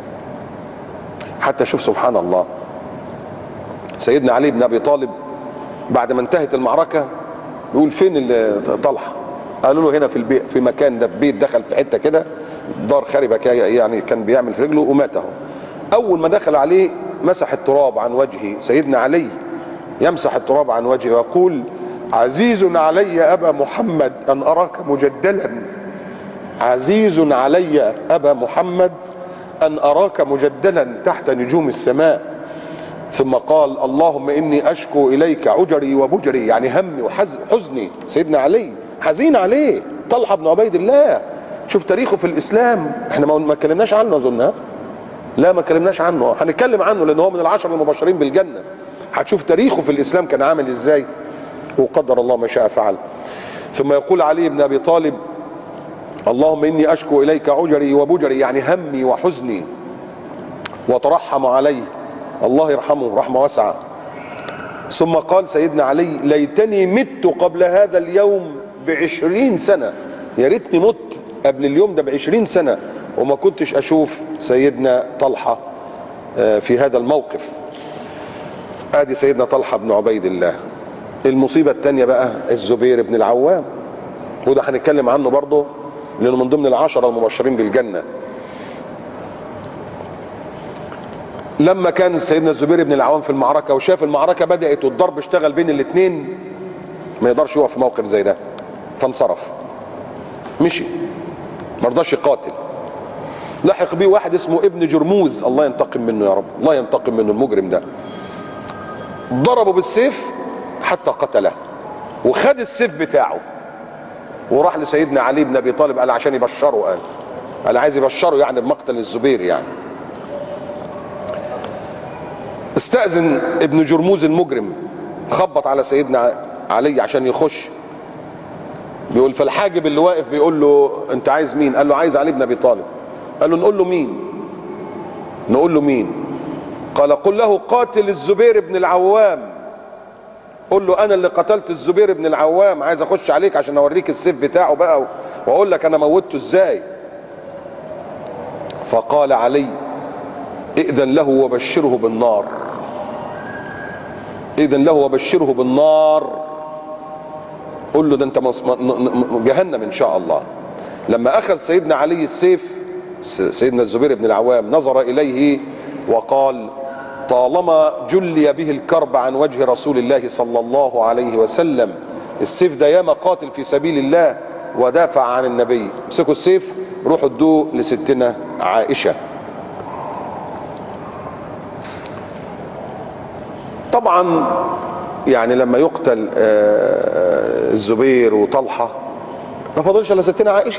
حتى شوف سبحان الله، سيدنا علي بن ابي طالب بعد ما انتهت المعركه بيقول فين طلحه؟ قالوا له هنا في البيت، في مكان ده، في بيت دخل في حته كده دار خربه يعني كان بيعمل في رجله ومات اهو. اول ما دخل عليه مسح التراب عن وجهه، سيدنا علي يمسح التراب عن وجهه ويقول عزيز علي ابا محمد ان اراك مجدلا، عزيز علي ابا محمد ان اراك مجدلا تحت نجوم السماء. ثم قال اللهم اني اشكو اليك عجري وبجري، يعني همي وحزني. سيدنا علي حزين عليه طلحه بن عبيد الله. شوف تاريخه في الاسلام، احنا ما اتكلمناش عنه اظن، لا ما اتكلمناش عنه، هنتكلم عنه لان هو من العشر المبشرين بالجنه. هتشوف تاريخه في الاسلام كان عامل ازاي، وقدر الله ما شاء فعل. ثم يقول علي بن ابي طالب اللهم اني اشكو اليك عجري وبجري، يعني همي وحزني، وترحم عليه، الله يرحمه رحمه واسعه. ثم قال سيدنا علي ليتني مت قبل هذا اليوم ب20 سنه، يا ريتني مت قبل اليوم ده ب20 سنه وما كنتش اشوف سيدنا طلحه في هذا الموقف. ادي سيدنا طلحه بن عبيد الله. المصيبه الثانيه بقى الزبير بن العوام، وده هنتكلم عنه برضه لانه من ضمن العشره المبشرين بالجنه. لما كان سيدنا الزبير بن العوام في المعركه وشاف المعركه بدات والضرب اشتغل بين الاثنين، ما يقدرش يقف في موقف زي ده، فانصرف مشي، ما رضاش يقاتل. لحق بيه واحد اسمه ابن جرموز، الله ينتقم منه يا رب، الله ينتقم منه المجرم ده. ضربه بالسيف حتى قتله، وخد السيف بتاعه وراح لسيدنا علي بن ابي طالب، قال عشان يبشره، قال عايز يبشره يعني بمقتل الزبير يعني. استأذن ابن جرموز المجرم، خبط على سيدنا علي عشان يخش، بيقول فالحاجب اللي واقف بيقول له انت عايز مين؟ قال له عايز علي بن ابي طالب. قال له نقول له مين؟ نقول له مين؟ قال قل له قاتل الزبير بن العوام، قل له انا اللي قتلت الزبير بن العوام، عايز اخش عليك عشان اوريك السيف بتاعه بقى واقول لك انا موتته ازاي. فقال علي ائذن له وبشره بالنار، ائذن له وبشره بالنار، قل له ده انت جهنم ان شاء الله. لما اخذ سيدنا علي السيف، سيدنا الزبير بن العوام نظر اليه وقال طالما جلي به الكرب عن وجه رسول الله صلى الله عليه وسلم، السيف ده ياما قاتل في سبيل الله ودافع عن النبي، امسكوا السيف روحوا ادوه لستنا عائشه. طبعا يعني لما يقتل الزبير وطلحه ما فاضلش الا ستنا عائشه،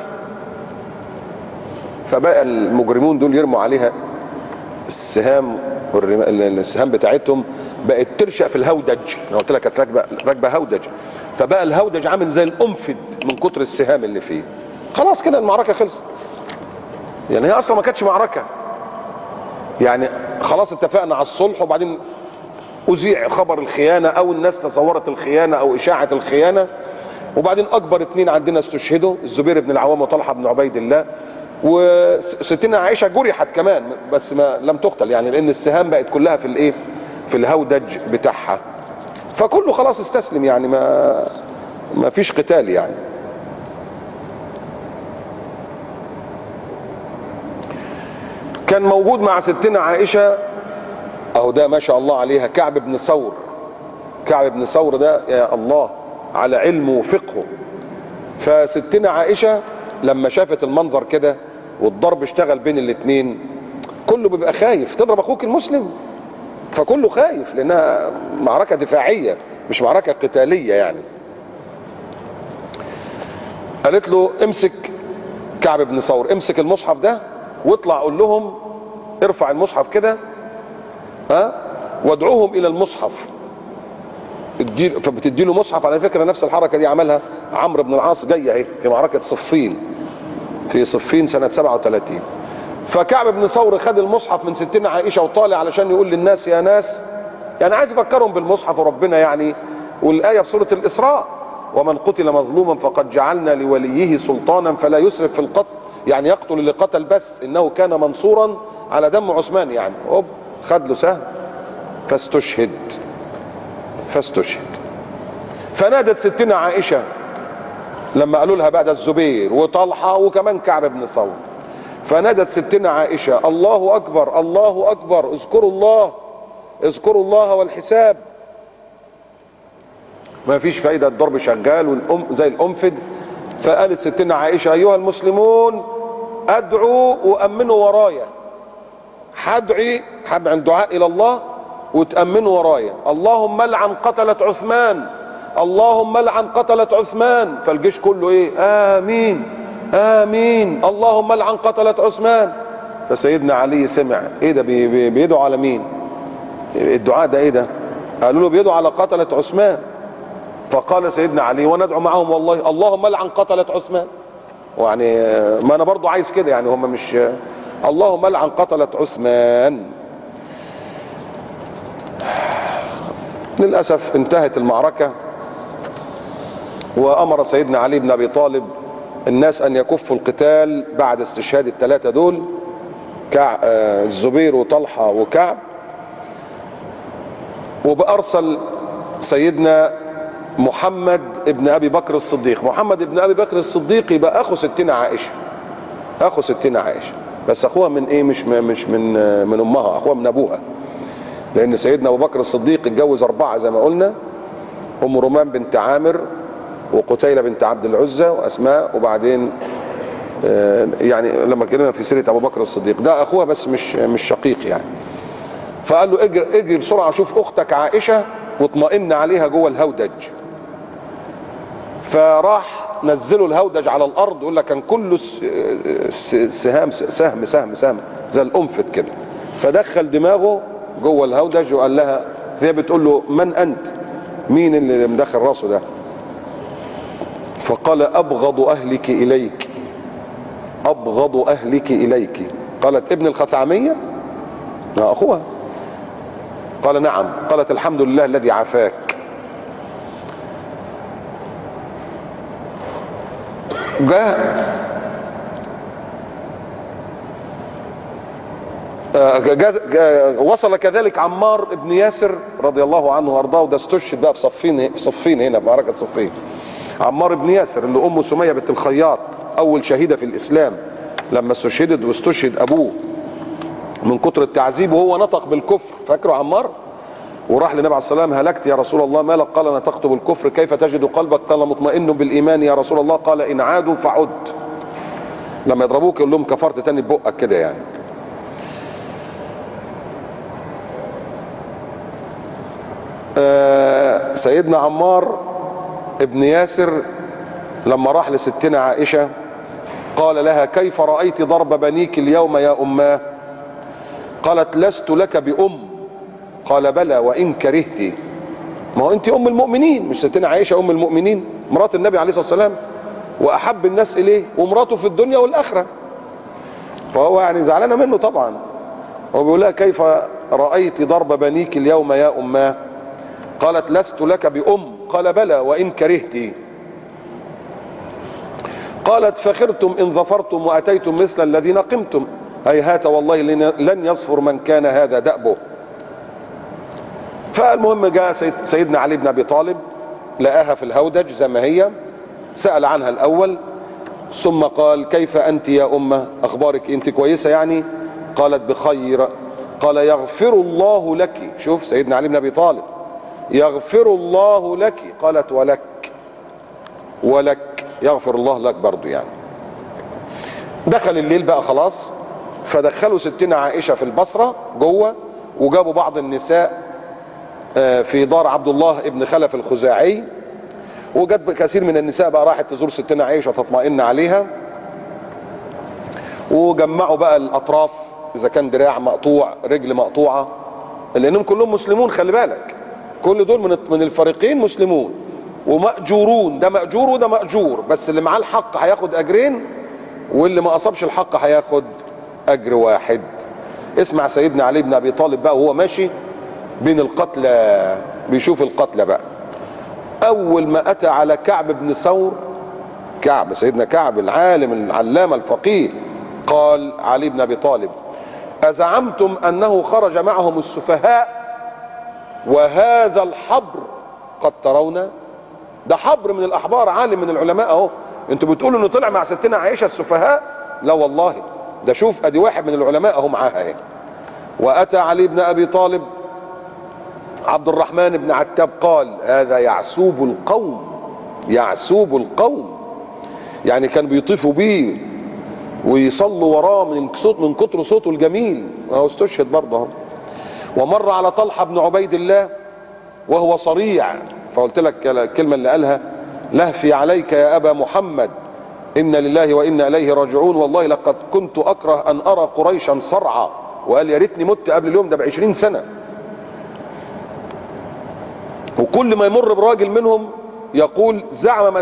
فبقى المجرمون دول يرموا عليها السهام، السهام بتاعتهم بقت ترشق في الهودج. انا قلت لك كانت راكبه هودج، فبقى الهودج عامل زي القنفذ من كتر السهام اللي فيه. خلاص كده المعركه خلصت، يعني هي اصلا ما كانتش معركه، يعني خلاص اتفقنا على الصلح وبعدين اذيع خبر الخيانه او الناس تصورت الخيانه او اشاعه الخيانه، وبعدين اكبر اتنين عندنا استشهدوا، الزبير بن العوام وطلحه بن عبيد الله، وستنا عائشه جرحت كمان بس ما لم تقتل، يعني لان السهام بقت كلها في الايه، في الهودج بتاعها، فكله خلاص استسلم، يعني ما فيش قتال يعني. كان موجود مع ستنا عائشه اهو ده ما شاء الله عليها كعب بن ثور. كعب بن ثور ده يا الله على علمه وفقهه. فستنا عائشه لما شافت المنظر كده والضرب اشتغل بين الاثنين، كله بيبقى خايف، تضرب اخوك المسلم، فكله خايف لانها معركه دفاعيه مش معركه قتاليه يعني. قالت له امسك كعب بن ثور امسك المصحف ده واطلع قول لهم، ارفع المصحف كده وادعوهم الى المصحف. فبتدي له مصحف. على فكره نفس الحركه دي عملها عمرو بن العاص، جايه اهي في معركه صفين، في صفين سنه 37. فكعب بن ثور خد المصحف من ستنا عائشه وطالع علشان يقول للناس يا ناس، يعني عايز يفكرهم بالمصحف وربنا يعني. والايه في سوره الاسراء ومن قتل مظلوما فقد جعلنا لوليه سلطانا فلا يسرف في القتل، يعني يقتل اللي قتل بس انه كان منصورا على دم عثمان. يعني خد له سهم فاستشهد. فنادت ستنا عائشه لما قالوا لها بقى ده الزبير وطلحه وكمان كعب بن ثور، فنادت ستنا عائشه الله اكبر الله اكبر، اذكروا الله والحساب. ما فيش فايده، الضرب شغال زي الانفد. فقالت ستنا عائشه ايها المسلمون ادعوا وامنوا ورايا، هدعي الدعاء الى الله وتامنوا ورايا. اللهم لعن قتلة عثمان، اللهم لعن قتلة عثمان. فالجيش كله ايه؟ امين امين، اللهم لعن قتلة عثمان. فسيدنا علي سمع ايه ده، بيدعوا على مين؟ الدعاء ده ايه ده؟ قالوا له بيدعوا على قتلة عثمان. فقال سيدنا علي وندعو معهم والله اللهم لعن قتلة عثمان. يعني ما انا برضو عايز كده، يعني هم مش اللهم لعن قتلة عثمان. للأسف انتهت المعركة، وأمر سيدنا علي بن أبي طالب الناس أن يكفوا القتال بعد استشهاد الثلاثة دول، الزبير وطلحة وكعب. وبأرسل سيدنا محمد ابن أبي بكر الصديق. محمد ابن أبي بكر الصديق يبقى أخو ستنا عائشة، أخو ستنا عائشة، بس أخوها من إيه؟ مش من أمها، أخوها من أبوها، لأن سيدنا أبو بكر الصديق اتجوز 4 زي ما قلنا: أم رومان بنت عامر، وقتيلة بنت عبد العزى، وأسماء، وبعدين يعني لما اتكلمنا في سيرة أبو بكر الصديق ده أخوها بس مش شقيق يعني. فقال له اجري بسرعة شوف أختك عائشة واطمئن عليها جوه الهودج. فراح نزلوا الهودج على الأرض، يقول لك كان كله سهم زي الأنفت كده. فدخل دماغه جوه الهودج وقال لها، هي بتقول له من أنت؟ مين اللي مدخل راسه ده؟ فقال أبغض أهلك إليك، أبغض أهلك إليك. قالت ابن الخثعمية أخوها؟ قال نعم. قالت الحمد لله الذي عافاك. وصل كذلك عمار بن ياسر رضي الله عنه وارضاه، وده استشهد بقى في صفين هنا في معركة صفين. عمار بن ياسر اللي أمه سمية بنت الخياط أول شهيدة في الإسلام، لما استشهدت واستشهد أبوه من كتر التعذيب وهو نطق بالكفر، فاكره عمار؟ وراح للنبي عليه الصلاة والسلام: هلكت يا رسول الله، ما لك؟ قال نطقت بالكفر، كيف تجد قلبك؟ قال مطمئن بالإيمان يا رسول الله. قال إن عادوا فعد. لما يضربوك يقول لهم كفرت تاني ببقك كده يعني. سيدنا عمار ابن ياسر لما راح لستنا عائشة قال لها: كيف رأيت ضرب بنيك اليوم يا أماه؟ قالت: لست لك بأم. قال: بلى وإن كرهت. ما هو أنت أم المؤمنين، مش ستنا عائشة أم المؤمنين مرات النبي عليه الصلاة والسلام وأحب الناس إليه ومراته في الدنيا والآخرة، فهو يعني زعلانة منه طبعا. هو بيقول لها: كيف رأيت ضرب بنيك اليوم يا أماه؟ قالت: لست لك بأم. قال: بلى وإن كرهت. قالت: فخرتم إن ظفرتم وأتيتم مثل الذين قمتم، هيهات والله لن يصفر من كان هذا دأبه. فالمهم جاء سيدنا علي بن أبي طالب، لقاها في الهودج زي ما هي، سأل عنها الأول ثم قال: كيف أنت يا أمة؟ أخبارك أنت كويسة يعني؟ قالت: بخير. قال: يغفر الله لك. شوف سيدنا علي بن أبي طالب، يغفر الله لك. قالت: ولك يغفر الله لك برضو يعني. دخل الليل بقى خلاص، فدخلوا ستنا عائشة في البصرة جوه، وجابوا بعض النساء في دار عبد الله ابن خلف الخزاعي، وجت كثير من النساء بقى راحت تزور ستنا عائشة تطمئن عليها. وجمعوا بقى الاطراف، اذا كان دراع مقطوع رجل مقطوعه، لانهم كلهم مسلمون، خلي بالك كل دول من الفريقين مسلمون ومأجورون، ده مأجور وده مأجور، بس اللي معاه الحق هياخد اجرين واللي ما اصابش الحق هياخد اجر واحد. اسمع سيدنا علي بن ابي طالب بقى وهو ماشي بين القتلى بيشوف القتلى بقى. اول ما اتى على كعب بن ثور، كعب سيدنا كعب العالم العلامه الفقيه، قال علي بن ابي طالب: ازعمتم انه خرج معهم السفهاء وهذا الحبر قد ترون؟ ده حبر من الاحبار، عالم من العلماء اهو، انتوا بتقولوا انه طلع مع ستنا عائشه السفهاء؟ لا والله، ده شوف ادي واحد من العلماء اهو معاها اهي. واتى علي بن ابي طالب عبد الرحمن بن عتاب قال: هذا يعسوب القوم، يعسوب القوم، يعني كان بيطيفوا بيه ويصلوا وراه من كتر صوته الجميل، وهو استشهد برضه اهو. ومر على طلحه بن عبيد الله وهو صريع، فقلت لك الكلمه اللي قالها: لهفي عليك يا ابا محمد، إن لله وإنا إليه راجعون، والله لقد كنت أكره أن أرى قريشا صرعى، وقال يا ريتني مت قبل اليوم ده ب20 سنة. وكل ما يمر براجل منهم يقول: زعم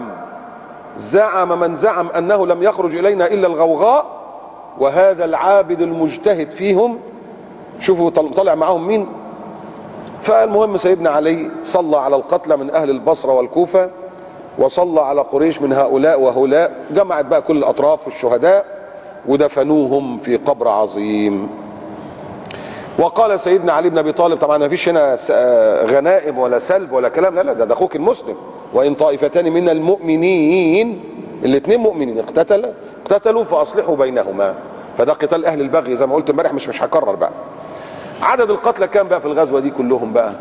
من زعم أنه لم يخرج إلينا إلا الغوغاء، وهذا العابد المجتهد فيهم. شوفوا طلع معاهم مين. فالمهم سيدنا علي صلى على القتلى من أهل البصرة والكوفة، وصلى على قريش من هؤلاء وهؤلاء، جمعت بقى كل الأطراف والشهداء ودفنوهم في قبر عظيم. وقال سيدنا علي بن أبي طالب، طبعا ما فيش هنا غنائم ولا سلب ولا كلام، لا ده أخوك المسلم، وإن طائفتان من المؤمنين، الاثنين مؤمنين اقتتلوا فأصلحوا بينهما، فده قتال أهل البغي زي ما قلت امبارح، مش هكرر بقى. عدد القتلى كام بقى في الغزوة دي كلهم بقى؟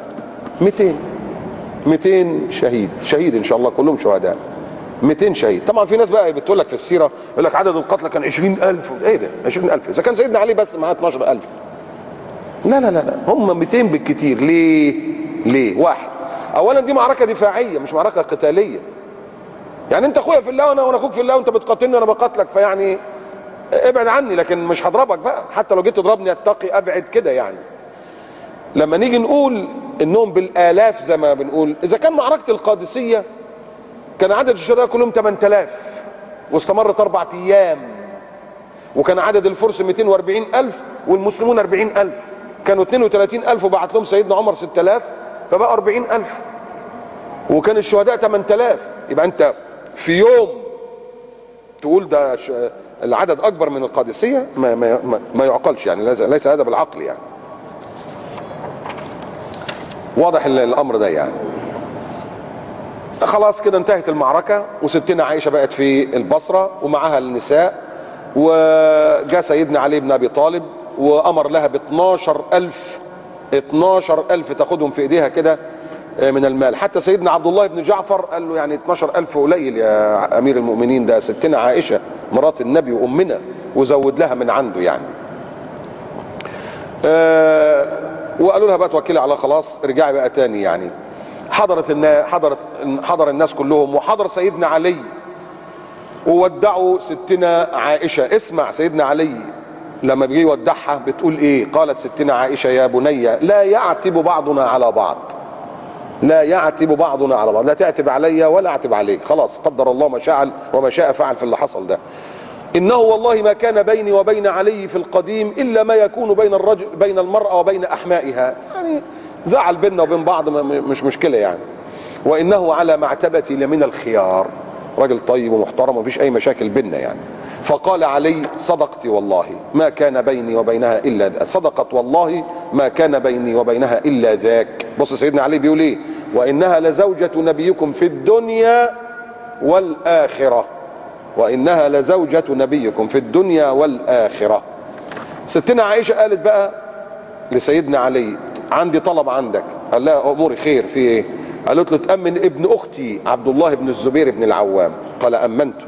200 شهيد ان شاء الله، كلهم شهداء. 200 شهيد. طبعا في ناس بقى بتقول لك في السيره يقول لك عدد القتلى كان 20,000. ايه ده 20,000؟ اذا كان سيدنا علي بس معاه 12,000. لا هم 200 بالكتير. ليه؟ واحد، اولا دي معركه دفاعيه مش معركه قتاليه. يعني انت اخويا في الله وانا اخوك في الله، وانت بتقاتلني وانا بقاتلك، فيعني ابعد عني، لكن مش هضربك بقى، حتى لو جيت تضربني اتقي ابعد كده يعني. لما نيجي نقول انهم بالالاف زي ما بنقول، اذا كان معركه القادسيه كان عدد الشهداء كلهم 8000 واستمرت 4 ايام، وكان عدد الفرس 240,000 والمسلمون 40,000، كانوا 32,000 وبعت لهم سيدنا عمر 6000 فبقى 40,000، وكان الشهداء 8000. يبقى انت في يوم تقول ده العدد اكبر من القادسيه؟ ما يعقلش يعني، ليس هذا بالعقل يعني. واضح الامر ده يعني. خلاص كده انتهت المعركه، وستنا عائشه بقت في البصره ومعها النساء، وجاء سيدنا علي بن ابي طالب وامر لها ب 12,000 تاخدهم في ايديها كده من المال. حتى سيدنا عبد الله بن جعفر قال له يعني 12,000 قليل يا امير المؤمنين، ده ستنا عائشه مرات النبي وامنا، وزود لها من عنده يعني. وقالوا لها بقى توكلي على خلاص ارجعي بقى تاني يعني. حضر الناس كلهم، وحضر سيدنا علي وودعوا ستنا عائشه. اسمع سيدنا علي لما بيجي يودعها بتقول ايه؟ قالت ستنا عائشه: يا بني لا يعتب بعضنا على بعض، لا يعتب بعضنا على بعض، لا تعتب علي ولا اعتب عليك، خلاص قدر الله ما شاء فعل في اللي حصل ده. إنه والله ما كان بيني وبين علي في القديم إلا ما يكون بين المرأة وبين أحمائها، يعني زعل بيننا وبين بعض مش مشكلة يعني. وإنه على معتبتي لمن الخيار، راجل طيب ومحترم ومفيش أي مشاكل بيننا يعني. فقال علي: صدقت والله ما كان بيني وبينها إلا ذاك، صدقت والله ما كان بيني وبينها إلا ذاك. بص سيدنا علي بيقول إيه: وإنها لزوجة نبيكم في الدنيا والآخرة، وإنها لزوجة نبيكم في الدنيا والآخرة. ستنا عائشة قالت بقى لسيدنا علي: عندي طلب عندك. قال لها: أموري خير، في إيه؟ قالت له: تأمن ابن أختي عبد الله بن الزبير بن العوام. قال: أمنته.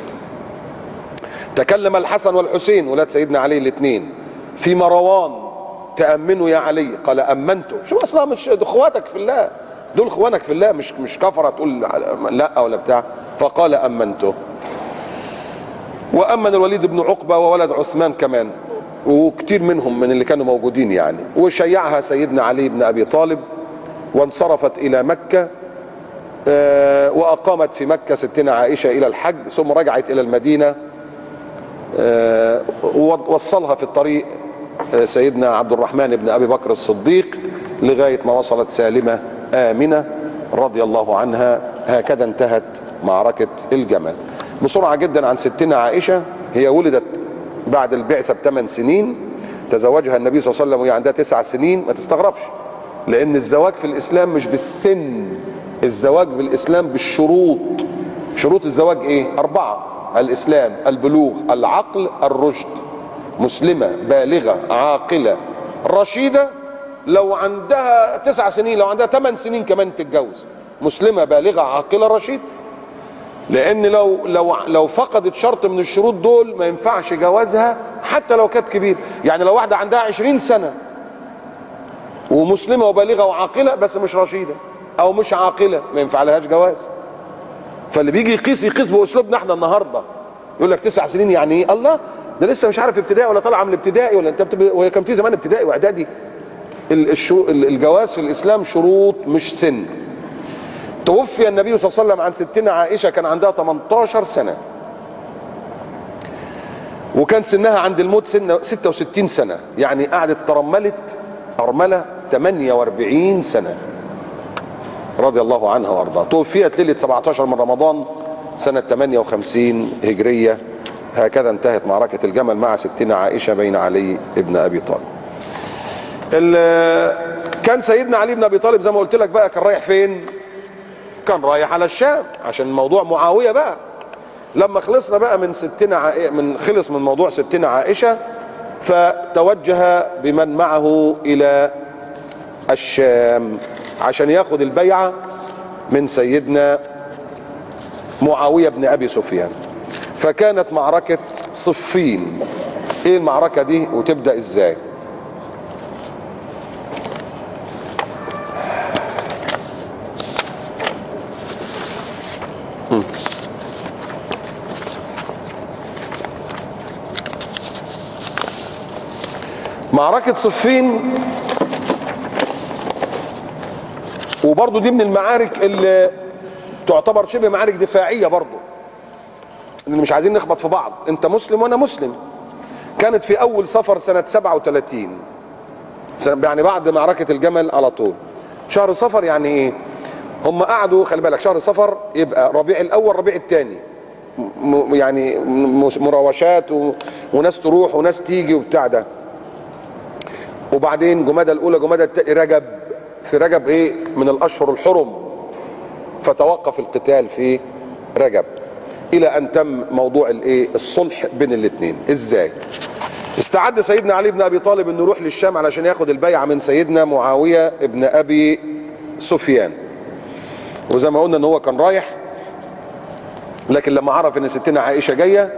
تكلم الحسن والحسين ولاد سيدنا علي الاثنين في مروان: تأمنوا يا علي. قال: أمنته. شو أصلا مش اخواتك في الله، دول اخوانك في الله، مش كفرة تقول لا ولا بتاع. فقال: أمنته. وأمن الوليد بن عقبة وولد عثمان كمان، وكتير منهم من اللي كانوا موجودين يعني. وشيعها سيدنا علي بن أبي طالب، وانصرفت إلى مكة، وأقامت في مكة ستنا عائشة إلى الحج، ثم رجعت إلى المدينة. ووصلها في الطريق سيدنا عبد الرحمن بن أبي بكر الصديق لغاية ما وصلت سالمة آمنة رضي الله عنها. هكذا انتهت معركة الجمل. بسرعة جدا عن ستنا عائشة، هي ولدت بعد البعثة ب8 سنين، تزوجها النبي صلى الله عليه وسلم وهي عندها 9 سنين. ما تستغربش، لأن الزواج في الإسلام مش بالسن، الزواج بالإسلام بالشروط. شروط الزواج إيه؟ 4: الإسلام، البلوغ، العقل، الرشد. مسلمة بالغة عاقلة رشيدة، لو عندها 9 سنين، لو عندها 8 سنين كمان تتجوز. مسلمة بالغة عاقلة رشيدة، لأن لو فقدت شرط من الشروط دول ما ينفعش جوازها حتى لو كانت كبيرة. يعني لو واحدة عندها 20 سنة ومسلمة وبالغة وعاقلة بس مش رشيدة أو مش عاقلة، ما ينفع لهاش جواز. فاللي بيجي يقيس بأسلوبنا احنا النهارده، يقول لك 9 سنين يعني ايه؟ الله، ده لسه مش عارف ابتدائي ولا طالعه من الابتدائي ولا انت وهي كان في زمان ابتدائي واعدادي. الجواز في الاسلام شروط مش سن. توفي النبي صلى الله عليه وسلم عن ستنا عائشه كان عندها 18 سنه، وكان سنها عند الموت سن 66 سنه، يعني قعدت ترملت ارمله 48 سنه رضي الله عنها وارضاها. توفيت ليله 17 من رمضان سنه 58 هجريه. هكذا انتهت معركة الجمل مع ستنا عائشة بين علي بن أبي طالب. كان سيدنا علي بن أبي طالب زي ما قلت لك بقى كان رايح فين؟ كان رايح على الشام عشان موضوع معاوية بقى. لما خلصنا بقى خلص من موضوع ستنا عائشة، فتوجه بمن معه إلى الشام عشان ياخد البيعة من سيدنا معاوية بن أبي سفيان. فكانت معركة صفين. ايه المعركة دي وتبدأ ازاي؟ معركة صفين، وبرضو دي من المعارك اللي تعتبر شبه معارك دفاعية برضو، اللي مش عايزين نخبط في بعض، انت مسلم وانا مسلم. كانت في اول صفر سنة 37، يعني بعد معركة الجمل على طول. شهر صفر يعني ايه؟ هم قعدوا، خلي بالك، شهر صفر يبقى ربيع الاول ربيع الثاني، يعني مراوشات وناس تروح وناس تيجي وبتاع ده. وبعدين جمادى الاولى جمادى الثاني رجب، في رجب ايه من الاشهر الحرم، فتوقف القتال في رجب الى ان تم موضوع الايه الصلح بين الاثنين. ازاي؟ استعد سيدنا علي بن ابي طالب انه يروح للشام علشان ياخد البيعه من سيدنا معاويه ابن ابي سفيان. وزي ما قلنا ان هو كان رايح، لكن لما عرف ان ستنا عائشه جايه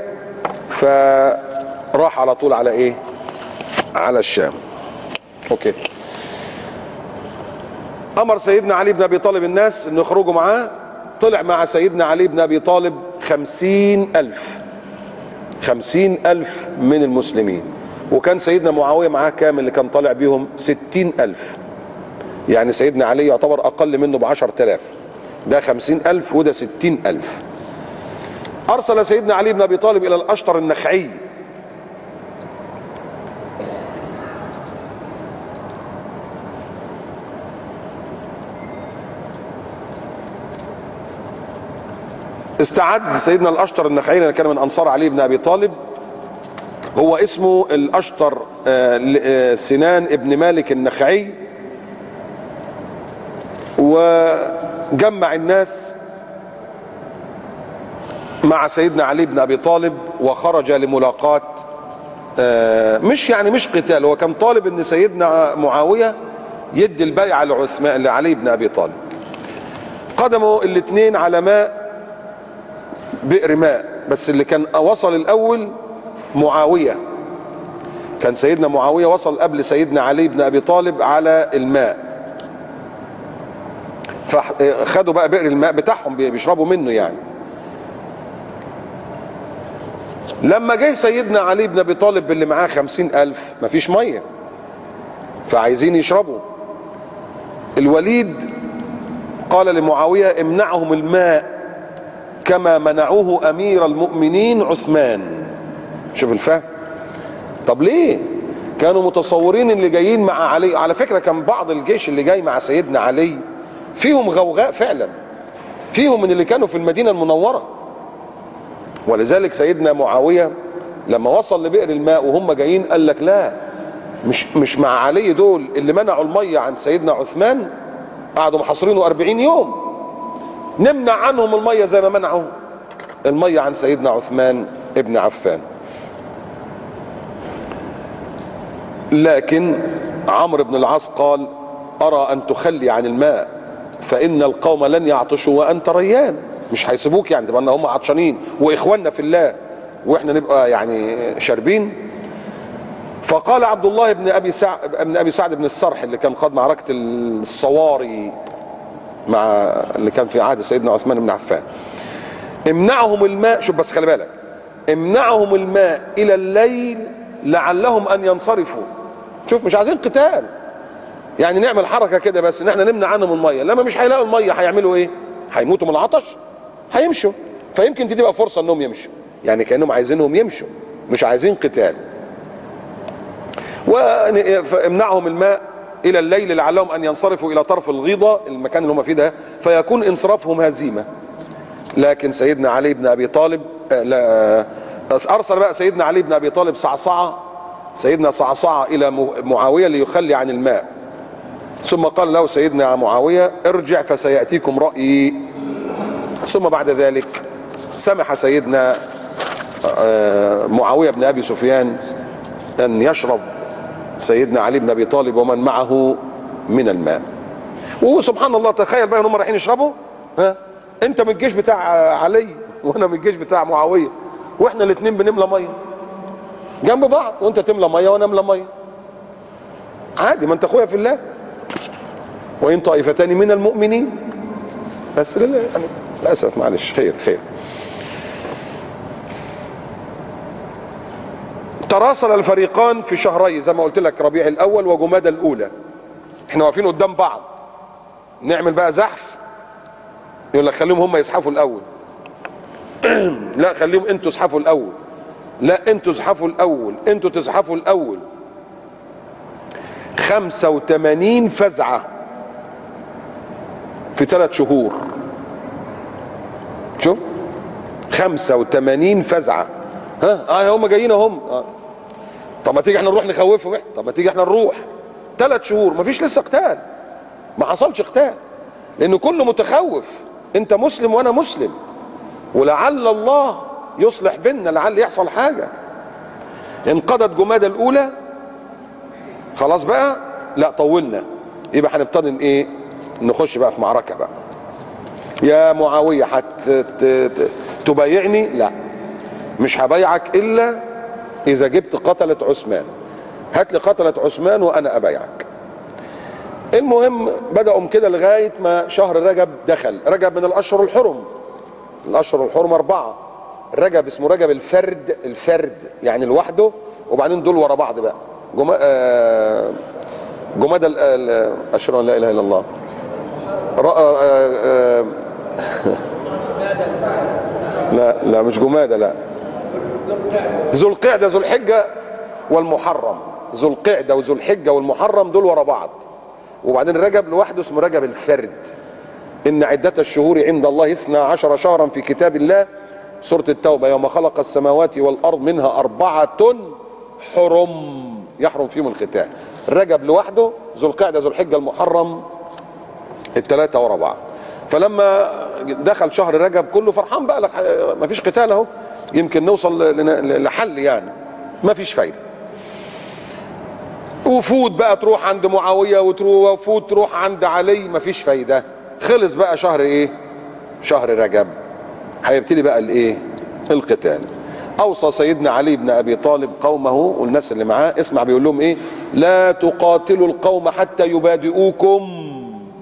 فراح على طول على ايه؟ على الشام. اوكي. امر سيدنا علي بن ابي طالب الناس انه يخرجوا معاه. طلع مع سيدنا علي بن ابي طالب 50,000 من المسلمين، وكان سيدنا معاوية معاه كام اللي كان طالع بيهم؟ 60,000. يعني سيدنا علي يعتبر أقل منه ب10,000، ده 50,000 وده 60,000. أرسل سيدنا علي بن أبي طالب إلى الأشتر النخعي، استعد سيدنا الاشتر النخعي اللي كان من انصار علي بن ابي طالب، هو اسمه الاشتر سنان ابن مالك النخعي، وجمع الناس مع سيدنا علي بن ابي طالب وخرج لملاقاة، مش قتال، هو كان طالب ان سيدنا معاوية يدي البيعة لعلي بن ابي طالب. قدموا الاثنين على ماء، بئر ماء، بس اللي كان وصل الاول معاوية، كان سيدنا معاوية وصل قبل سيدنا علي بن ابي طالب على الماء، فخدوا بقى بئر الماء بتاعهم بيشربوا منه يعني. لما جه سيدنا علي بن ابي طالب باللي معاه 50,000 مفيش ميه فعايزين يشربوا. الوليد قال لمعاوية امنعهم الماء كما منعوه امير المؤمنين عثمان. شوف الفهم. طب ليه؟ كانوا متصورين اللي جايين مع علي، على فكرة كان بعض الجيش اللي جاي مع سيدنا علي فيهم غوغاء فعلا، فيهم من اللي كانوا في المدينة المنورة. ولذلك سيدنا معاوية لما وصل لبئر الماء وهم جايين قال لك لا، مش مع علي دول اللي منعوا المية عن سيدنا عثمان، قعدوا محاصرينه 40 يوم، نمنع عنهم المية زي ما منعوا المية عن سيدنا عثمان ابن عفان. لكن عمرو بن العاص قال أرى أن تخلي عن الماء فإن القوم لن يعطشوا وأنت ريان، مش هيسيبوك يعني تبقى هم عطشانين واخواننا في الله واحنا نبقى يعني شاربين. فقال عبد الله بن ابي سعد بن السرح اللي كان قاد معركه الصواري مع اللي كان في عهد سيدنا عثمان بن عفان، امنعهم الماء، شوف بس خلي بالك، امنعهم الماء الى الليل لعلهم ان ينصرفوا. شوف مش عايزين قتال، يعني نعمل حركه كده بس ان احنا نمنع عنهم الميه، لما مش هيلاقوا الميه هيعملوا ايه؟ هيموتوا من العطش، هيمشوا، فيمكن دي تبقى فرصه انهم يمشوا، يعني كانهم عايزينهم يمشوا مش عايزين قتال. وامنعهم الماء الى الليل لعلهم ان ينصرفوا الى طرف الغيضه، المكان اللي هم فيه ده، فيكون انصرافهم هزيمه. لكن سيدنا علي بن ابي طالب ارسل بقى سيدنا علي بن ابي طالب سيدنا صعصعه الى معاويه ليخلي عن الماء، ثم قال له سيدنا معاويه ارجع فسياتيكم رايي. ثم بعد ذلك سمح سيدنا معاويه بن ابي سفيان ان يشرب سيدنا علي بن ابي طالب ومن معه من الماء. وسبحان الله تخيل بقى ان هم رايحين يشربوا، ها انت من الجيش بتاع علي وانا من الجيش بتاع معاويه، واحنا الاثنين بنملى ميه جنب بعض، وانت تملى ميه وانا املى ميه عادي، ما انت اخويا في الله. وان طائفتان من المؤمنين، بس يعني للاسف معلش خير. تراسل الفريقان في شهرين زي ما قلت لك، ربيع الاول وجمادى الاولى. احنا واقفين قدام بعض، نعمل بقى زحف، يقول لك خليهم هم يزحفوا الاول لا خليهم انتوا ازحفوا الاول، لا انتوا ازحفوا الاول، انتوا تزحفوا الاول. 85 فزعه في 3 شهور. شوف 85 فزعه، ها هم جايين هم. طب ما تيجي احنا نروح نخوفهم، طب ما تيجي احنا نروح. 3 شهور مفيش لسه قتال، ما حصلش قتال، لان كله متخوف، انت مسلم وانا مسلم، ولعل الله يصلح بيننا، لعل يحصل حاجه. انقضت جمادى الاولى، خلاص بقى لا طولنا، يبقى هنبتدي ايه؟ نخش بقى في معركه بقى. يا معاويه تبايعني؟ لا مش هبايعك الا اذا جبت قتلة عثمان، هات لي قتلة عثمان وانا ابايعك. المهم بدأوا كده لغايه ما شهر رجب دخل. رجب من الاشهر الحرم، الاشهر الحرم 4. رجب اسمه رجب الفرد يعني لوحده، وبعدين دول ورا بعض بقى. جمادى اشهر لا اله الا الله لا مش جمادى، لا ذو القعده ذو الحجه والمحرم، ذو القعده وذو الحجه والمحرم دول ورا بعض، وبعدين رجب لوحده اسمه رجب الفرد. ان عدة الشهور عند الله 12 شهرا في كتاب الله، سورة التوبة، يوم خلق السماوات والارض منها 4 حرم يحرم فيهم القتال. رجب لوحده، ذو القعده ذو الحجه المحرم، ال3 ورا بعض. فلما دخل شهر رجب كله فرحان بقى، ما فيش قتال اهو، يمكن نوصل لحل يعني، ما فيش فايده. وفود بقى تروح عند معاويه، وفود تروح عند علي، ما فيش فايده. خلص بقى شهر ايه؟ شهر رجب، هيبتدي بقى الايه؟ القتال. اوصى سيدنا علي بن ابي طالب قومه والناس اللي معاه، اسمع بيقول لهم ايه؟ لا تقاتلوا القوم حتى يبادئوكم،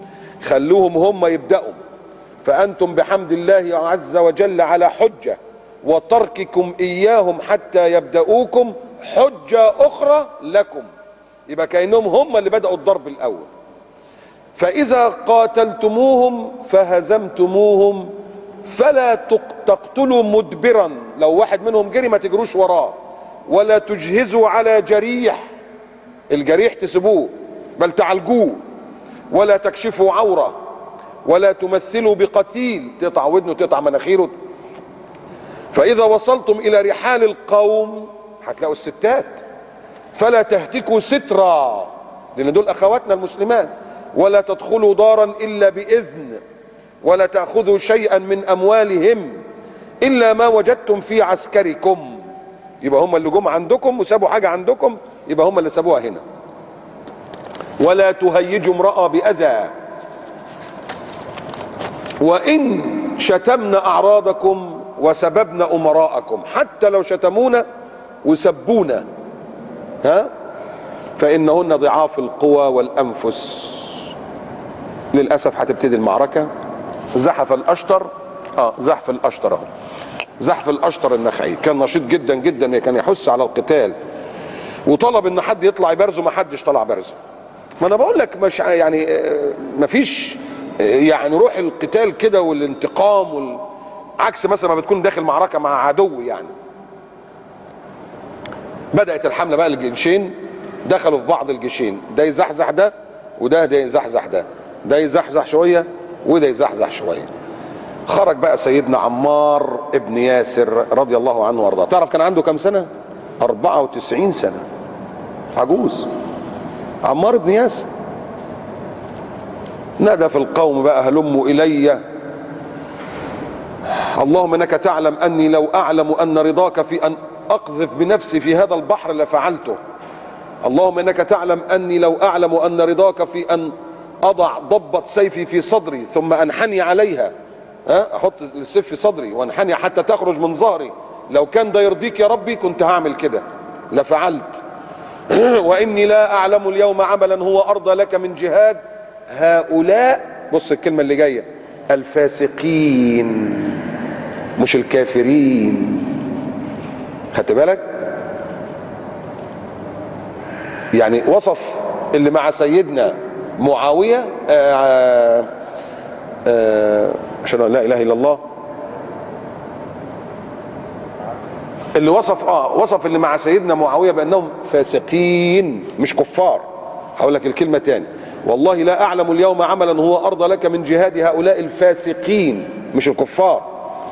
خلوهم هم يبدأوا، فأنتم بحمد الله عز وجل على حجة، وترككم إياهم حتى يبدأوكم حجة أخرى لكم. يبقى كأنهم هم اللي بدأوا الضرب الأول. فإذا قاتلتموهم فهزمتموهم فلا تقتلوا مدبرا، لو واحد منهم جري ما تجروش وراه، ولا تجهزوا على جريح، الجريح تسيبوه بل تعالجوه، ولا تكشفوا عورة، ولا تمثلوا بقتيل، تقطع ودنه تقطع مناخيره. فإذا وصلتم إلى رحال القوم هتلاقوا الستات، فلا تهتكوا سترا، لأن دول أخواتنا المسلمات، ولا تدخلوا دارا إلا بإذن، ولا تأخذوا شيئا من أموالهم إلا ما وجدتم في عسكركم. يبقى هم اللي جم عندكم وسابوا حاجة عندكم، يبقى هم اللي سابوها هنا. ولا تهيجوا امرأة بأذى، وإن شتمنا أعراضكم وسببنا أمراءكم، حتى لو شتمونا وسبونا فإنهن ضعاف القوى والأنفس. للأسف هتبتدي المعركة. زحف الأشتر، زحف الأشتر اهو، زحف الأشتر النخعي كان نشيط جدا جدا، كان يحث على القتال وطلب ان حد يطلع يبارزه، ما حدش طلع بارزه. ما انا بقول لك مش يعني ما فيش يعني روح القتال كده والانتقام عكس مثلا ما بتكون داخل معركة مع عدو. يعني بدأت الحملة بقى، الجيشين دخلوا في بعض، الجيشين ده يزحزح ده وده يزحزح ده، ده يزحزح شوية وده يزحزح شوية. خرج بقى سيدنا عمار ابن ياسر رضي الله عنه وارضاه. تعرف كان عنده كم سنة؟ 94 سنة، عجوز عمار ابن ياسر. نادى في القوم بقى هلموا إلي، اللهم انك تعلم اني لو اعلم ان رضاك في ان اقذف بنفسي في هذا البحر لفعلته. اللهم انك تعلم اني لو اعلم ان رضاك في ان اضع ضبة سيفي في صدري ثم انحني عليها، احط السيف في صدري وانحني حتى تخرج من ظهري، لو كان ده يرضيك يا ربي كنت هعمل كده لفعلت. واني لا اعلم اليوم عملا هو ارضى لك من جهاد هؤلاء، بص الكلمة اللي جاية، الفاسقين مش الكافرين. خدت بالك؟ يعني وصف اللي مع سيدنا معاوية أشهد أن لا إله إلا الله، اللي وصف اللي مع سيدنا معاوية بأنهم فاسقين مش كفار. هقول لك الكلمة تاني، والله لا أعلم اليوم عملا هو أرضى لك من جهاد هؤلاء الفاسقين مش الكفار،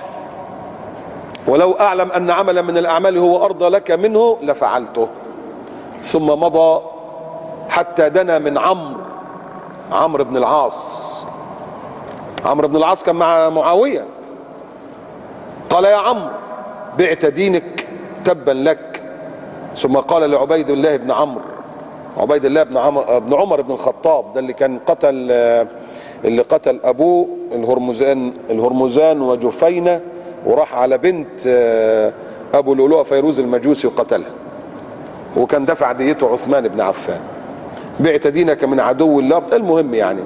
ولو أعلم أن عملا من الأعمال هو أرضى لك منه لفعلته. ثم مضى حتى دنا من عمرو بن العاص. عمرو بن العاص كان مع معاوية. قال يا عمرو بعت دينك تبا لك. ثم قال لعبيد الله بن عمرو، عبيد الله بن عمر بن الخطاب، ده اللي كان قتل ابوه الهرمزان وجفينة، وراح على بنت ابو لؤلؤة فيروز المجوسي وقتلها، وكان دفع ديته عثمان بن عفان. بعت دينك من عدو الله. المهم يعني،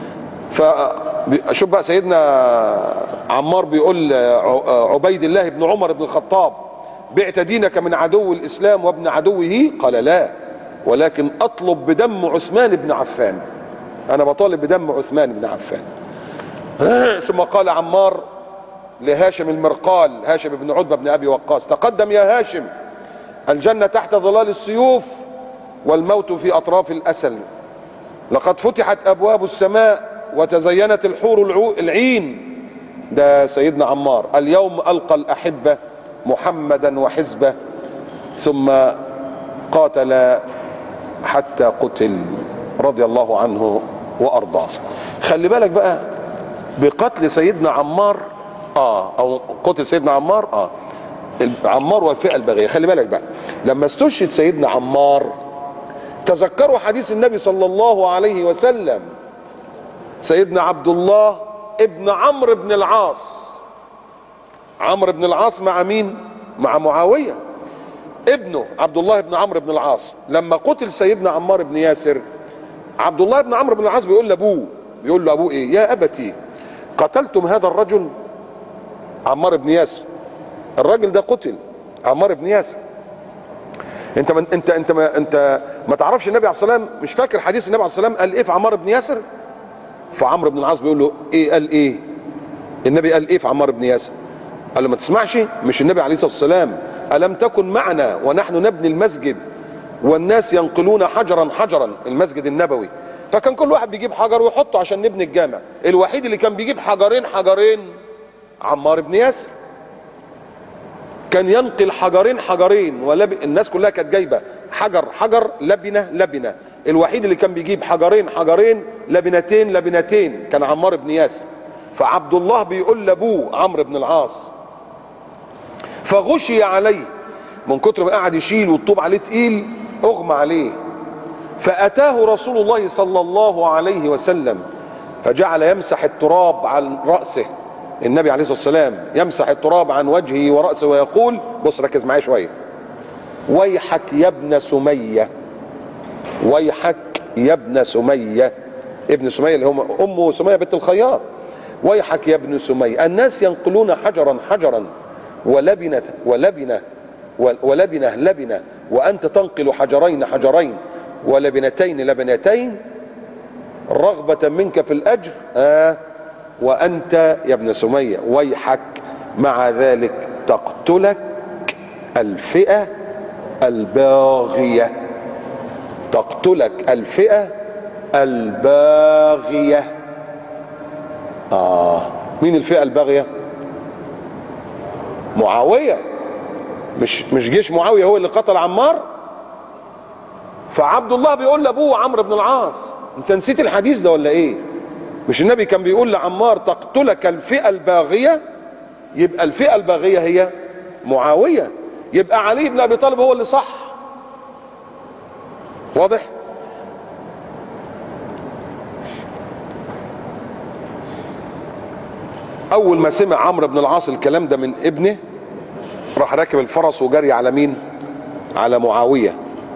فشوف بقى سيدنا عمار بيقول عبيد الله بن عمر بن الخطاب بعت دينك من عدو الاسلام وابن عدوه؟ قال لا، ولكن اطلب بدم عثمان بن عفان، انا بطالب بدم عثمان بن عفان. ثم قال عمار لهاشم المرقال، هاشم بن عتبة بن ابي وقاص، تقدم يا هاشم، الجنة تحت ظلال السيوف والموت في اطراف الاسل، لقد فتحت ابواب السماء وتزينت الحور العين. ده سيدنا عمار. اليوم القى الاحبة محمدا وحزبه، ثم قاتل حتى قتل رضي الله عنه وارضاه. خلي بالك بقى بقتل سيدنا عمار او قتل سيدنا عمار عمار والفئة الباغية. خلي بالك بقى لما استشهد سيدنا عمار تذكروا حديث النبي صلى الله عليه وسلم، سيدنا عبد الله ابن عمرو بن العاص. عمرو بن العاص مع مين؟ مع معاوية. ابنه عبد الله بن عمرو بن العاص لما قتل سيدنا عمار بن ياسر، عبد الله بن عمرو بن العاص بيقول لابوه، بيقول له ابوه ايه؟ يا ابتي قتلتم هذا الرجل عمار بن ياسر، الراجل ده قتل، عمار بن ياسر. انت ما تعرفش النبي عليه الصلاه والسلام؟ مش فاكر حديث النبي عليه الصلاه والسلام قال ايه في عمار بن ياسر؟ فعمرو بن العاص بيقول له ايه؟ قال ايه؟ النبي قال ايه في عمار بن ياسر؟ قال له ما تسمعش؟ مش النبي عليه الصلاه والسلام الم تكن معنا ونحن نبني المسجد والناس ينقلون حجرا حجرا، المسجد النبوي، فكان كل واحد بيجيب حجر ويحطه عشان نبني الجامع، الوحيد اللي كان بيجيب حجرين حجرين عمار بن ياسر. كان ينقل حجرين حجرين، الناس كلها كانت جايبه حجر حجر، لبنه لبنه، الوحيد اللي كان بيجيب حجرين حجرين، لبنتين لبنتين، كان عمار بن ياسر. فعبد الله بيقول لابوه عمرو بن العاص، فغشي عليه من كتر ما قعد يشيل والطوب عليه تقيل، اغمى عليه، فاتاه رسول الله صلى الله عليه وسلم فجعل يمسح التراب عن راسه. النبي عليه الصلاه والسلام يمسح التراب عن وجهه وراسه ويقول، بص ركز معايا شويه، ويحك يا ابن سميه، ويحك يا ابن سميه، ابن سميه اللي هم امه سميه بنت الخياط، ويحك يا ابن سميه، الناس ينقلون حجرا حجرا ولبنه ولبنه ولبنه لبنه، وانت تنقل حجرين حجرين ولبنتين لبنتين رغبه منك في الاجر، وانت يا ابن سميه ويحك، مع ذلك تقتلك الفئه الباغيه، تقتلك الفئه الباغيه. مين الفئه الباغيه؟ معاويه، مش جيش معاويه هو اللي قتل عمار. فعبد الله بيقول لابوه عمرو بن العاص، انت نسيت الحديث ده ولا ايه؟ مش النبي كان بيقول لعمار تقتلك الفئه الباغيه؟ يبقى الفئه الباغيه هي معاويه، يبقى علي بن ابي طالب هو اللي صح. واضح؟ اول ما سمع عمرو بن العاص الكلام ده من ابنه، راح راكب الفرس وجري على مين؟ على معاويه.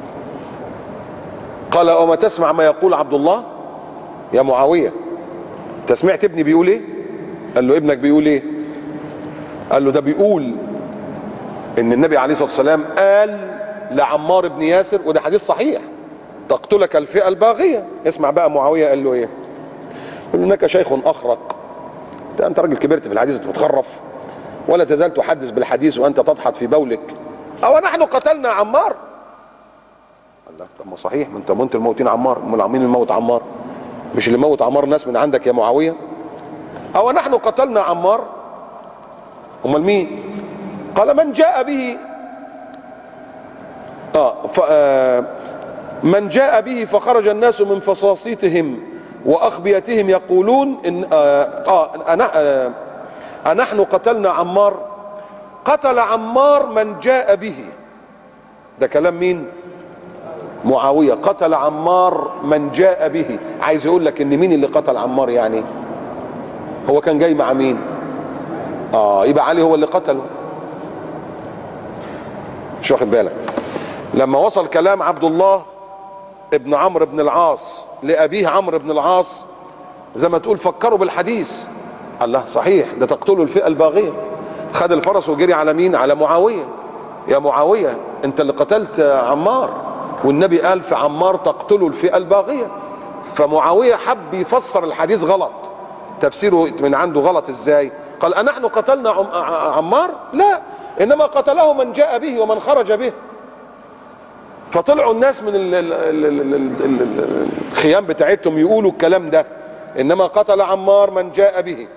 قال وما تسمع ما يقول عبد الله يا معاويه؟ انت سمعت ابني بيقول ايه؟ قال له ابنك بيقول ايه؟ قال له ده بيقول ان النبي عليه الصلاه والسلام قال لعمار بن ياسر، وده حديث صحيح، تقتلك الفئه الباغيه. اسمع بقى معاويه قال له ايه؟ قال له انك شيخ اخرق، انت راجل كبرت في الحديث وتتخرف، ولا تزال تحدث بالحديث وانت تضحط في بولك، او نحن قتلنا عمار؟ قال لا، طب ما صحيح، ما انت الموتين عمار، امال مين الموت عمار؟ مش اللي موت عمار ناس من عندك يا معاويه؟ او نحن قتلنا عمار؟ امال مين؟ قال من جاء به من جاء به فخرج الناس من فصاصيتهم واخبيتهم يقولون ان أنحن قتلنا عمار؟ قتل عمار من جاء به. ده كلام مين؟ معاوية. قتل عمار من جاء به، عايز يقول لك ان مين اللي قتل عمار؟ يعني هو كان جاي مع مين؟ يبقى علي هو اللي قتله. مش واخد بالك؟ لما وصل كلام عبد الله ابن عمرو بن العاص لأبيه عمرو بن العاص، زي ما تقول فكروا بالحديث، الله صحيح، ده تقتله الفئة الباغية. خد الفرس وجري على مين؟ على معاوية. يا معاوية انت اللي قتلت عمار، والنبي قال في عمار تقتله الفئة الباغية. فمعاوية حب يفسر الحديث غلط، تفسيره من عنده غلط. ازاي؟ قال أنحن قتلنا عمار؟ لا، انما قتله من جاء به ومن خرج به. فطلعوا الناس من الخيام بتاعتهم يقولوا الكلام ده، انما قتل عمار من جاء به.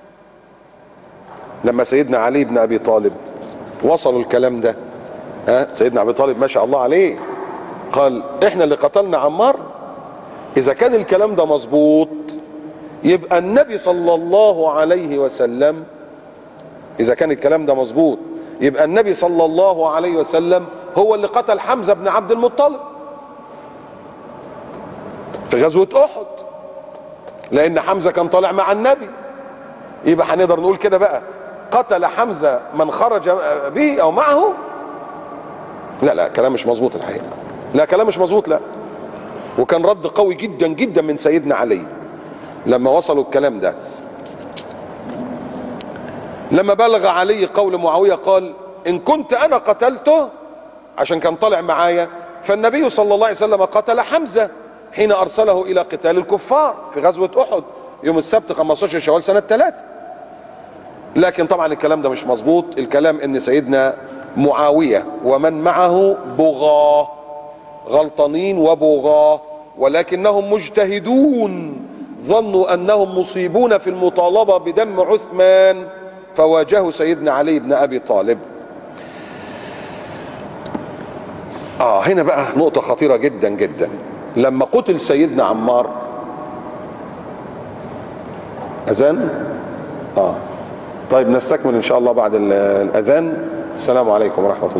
لما سيدنا علي بن ابي طالب وصلوا الكلام ده، سيدنا ابي طالب ما شاء الله عليه قال احنا اللي قتلنا عمار؟ اذا كان الكلام ده مظبوط يبقى النبي صلى الله عليه وسلم، اذا كان الكلام ده مظبوط يبقى النبي صلى الله عليه وسلم هو اللي قتل حمزة بن عبد المطلب في غزوة احد، لان حمزة كان طالع مع النبي. يبقى هنقدر نقول كده بقى قتل حمزة من خرج به او معه؟ لا كلام مش مظبوط الحقيقة، لا كلام مش مظبوط، لا. وكان رد قوي جدا جدا من سيدنا علي لما وصلوا الكلام ده. لما بلغ علي قول معاوية قال إن كنت أنا قتلته، عشان كان طالع معايا، فالنبي صلى الله عليه وسلم قتل حمزة حين أرسله إلى قتال الكفار في غزوة أحد يوم السبت 15 شوال سنة 3. لكن طبعا الكلام ده مش مظبوط. الكلام ان سيدنا معاوية ومن معه بغاة، غلطانين وبغاة، ولكنهم مجتهدون ظنوا انهم مصيبون في المطالبة بدم عثمان، فواجهوا سيدنا علي بن ابي طالب. هنا بقى نقطة خطيرة جدا جدا. لما قتل سيدنا عمار، اذان طيب نستكمل ان شاء الله بعد الاذان. السلام عليكم ورحمة الله.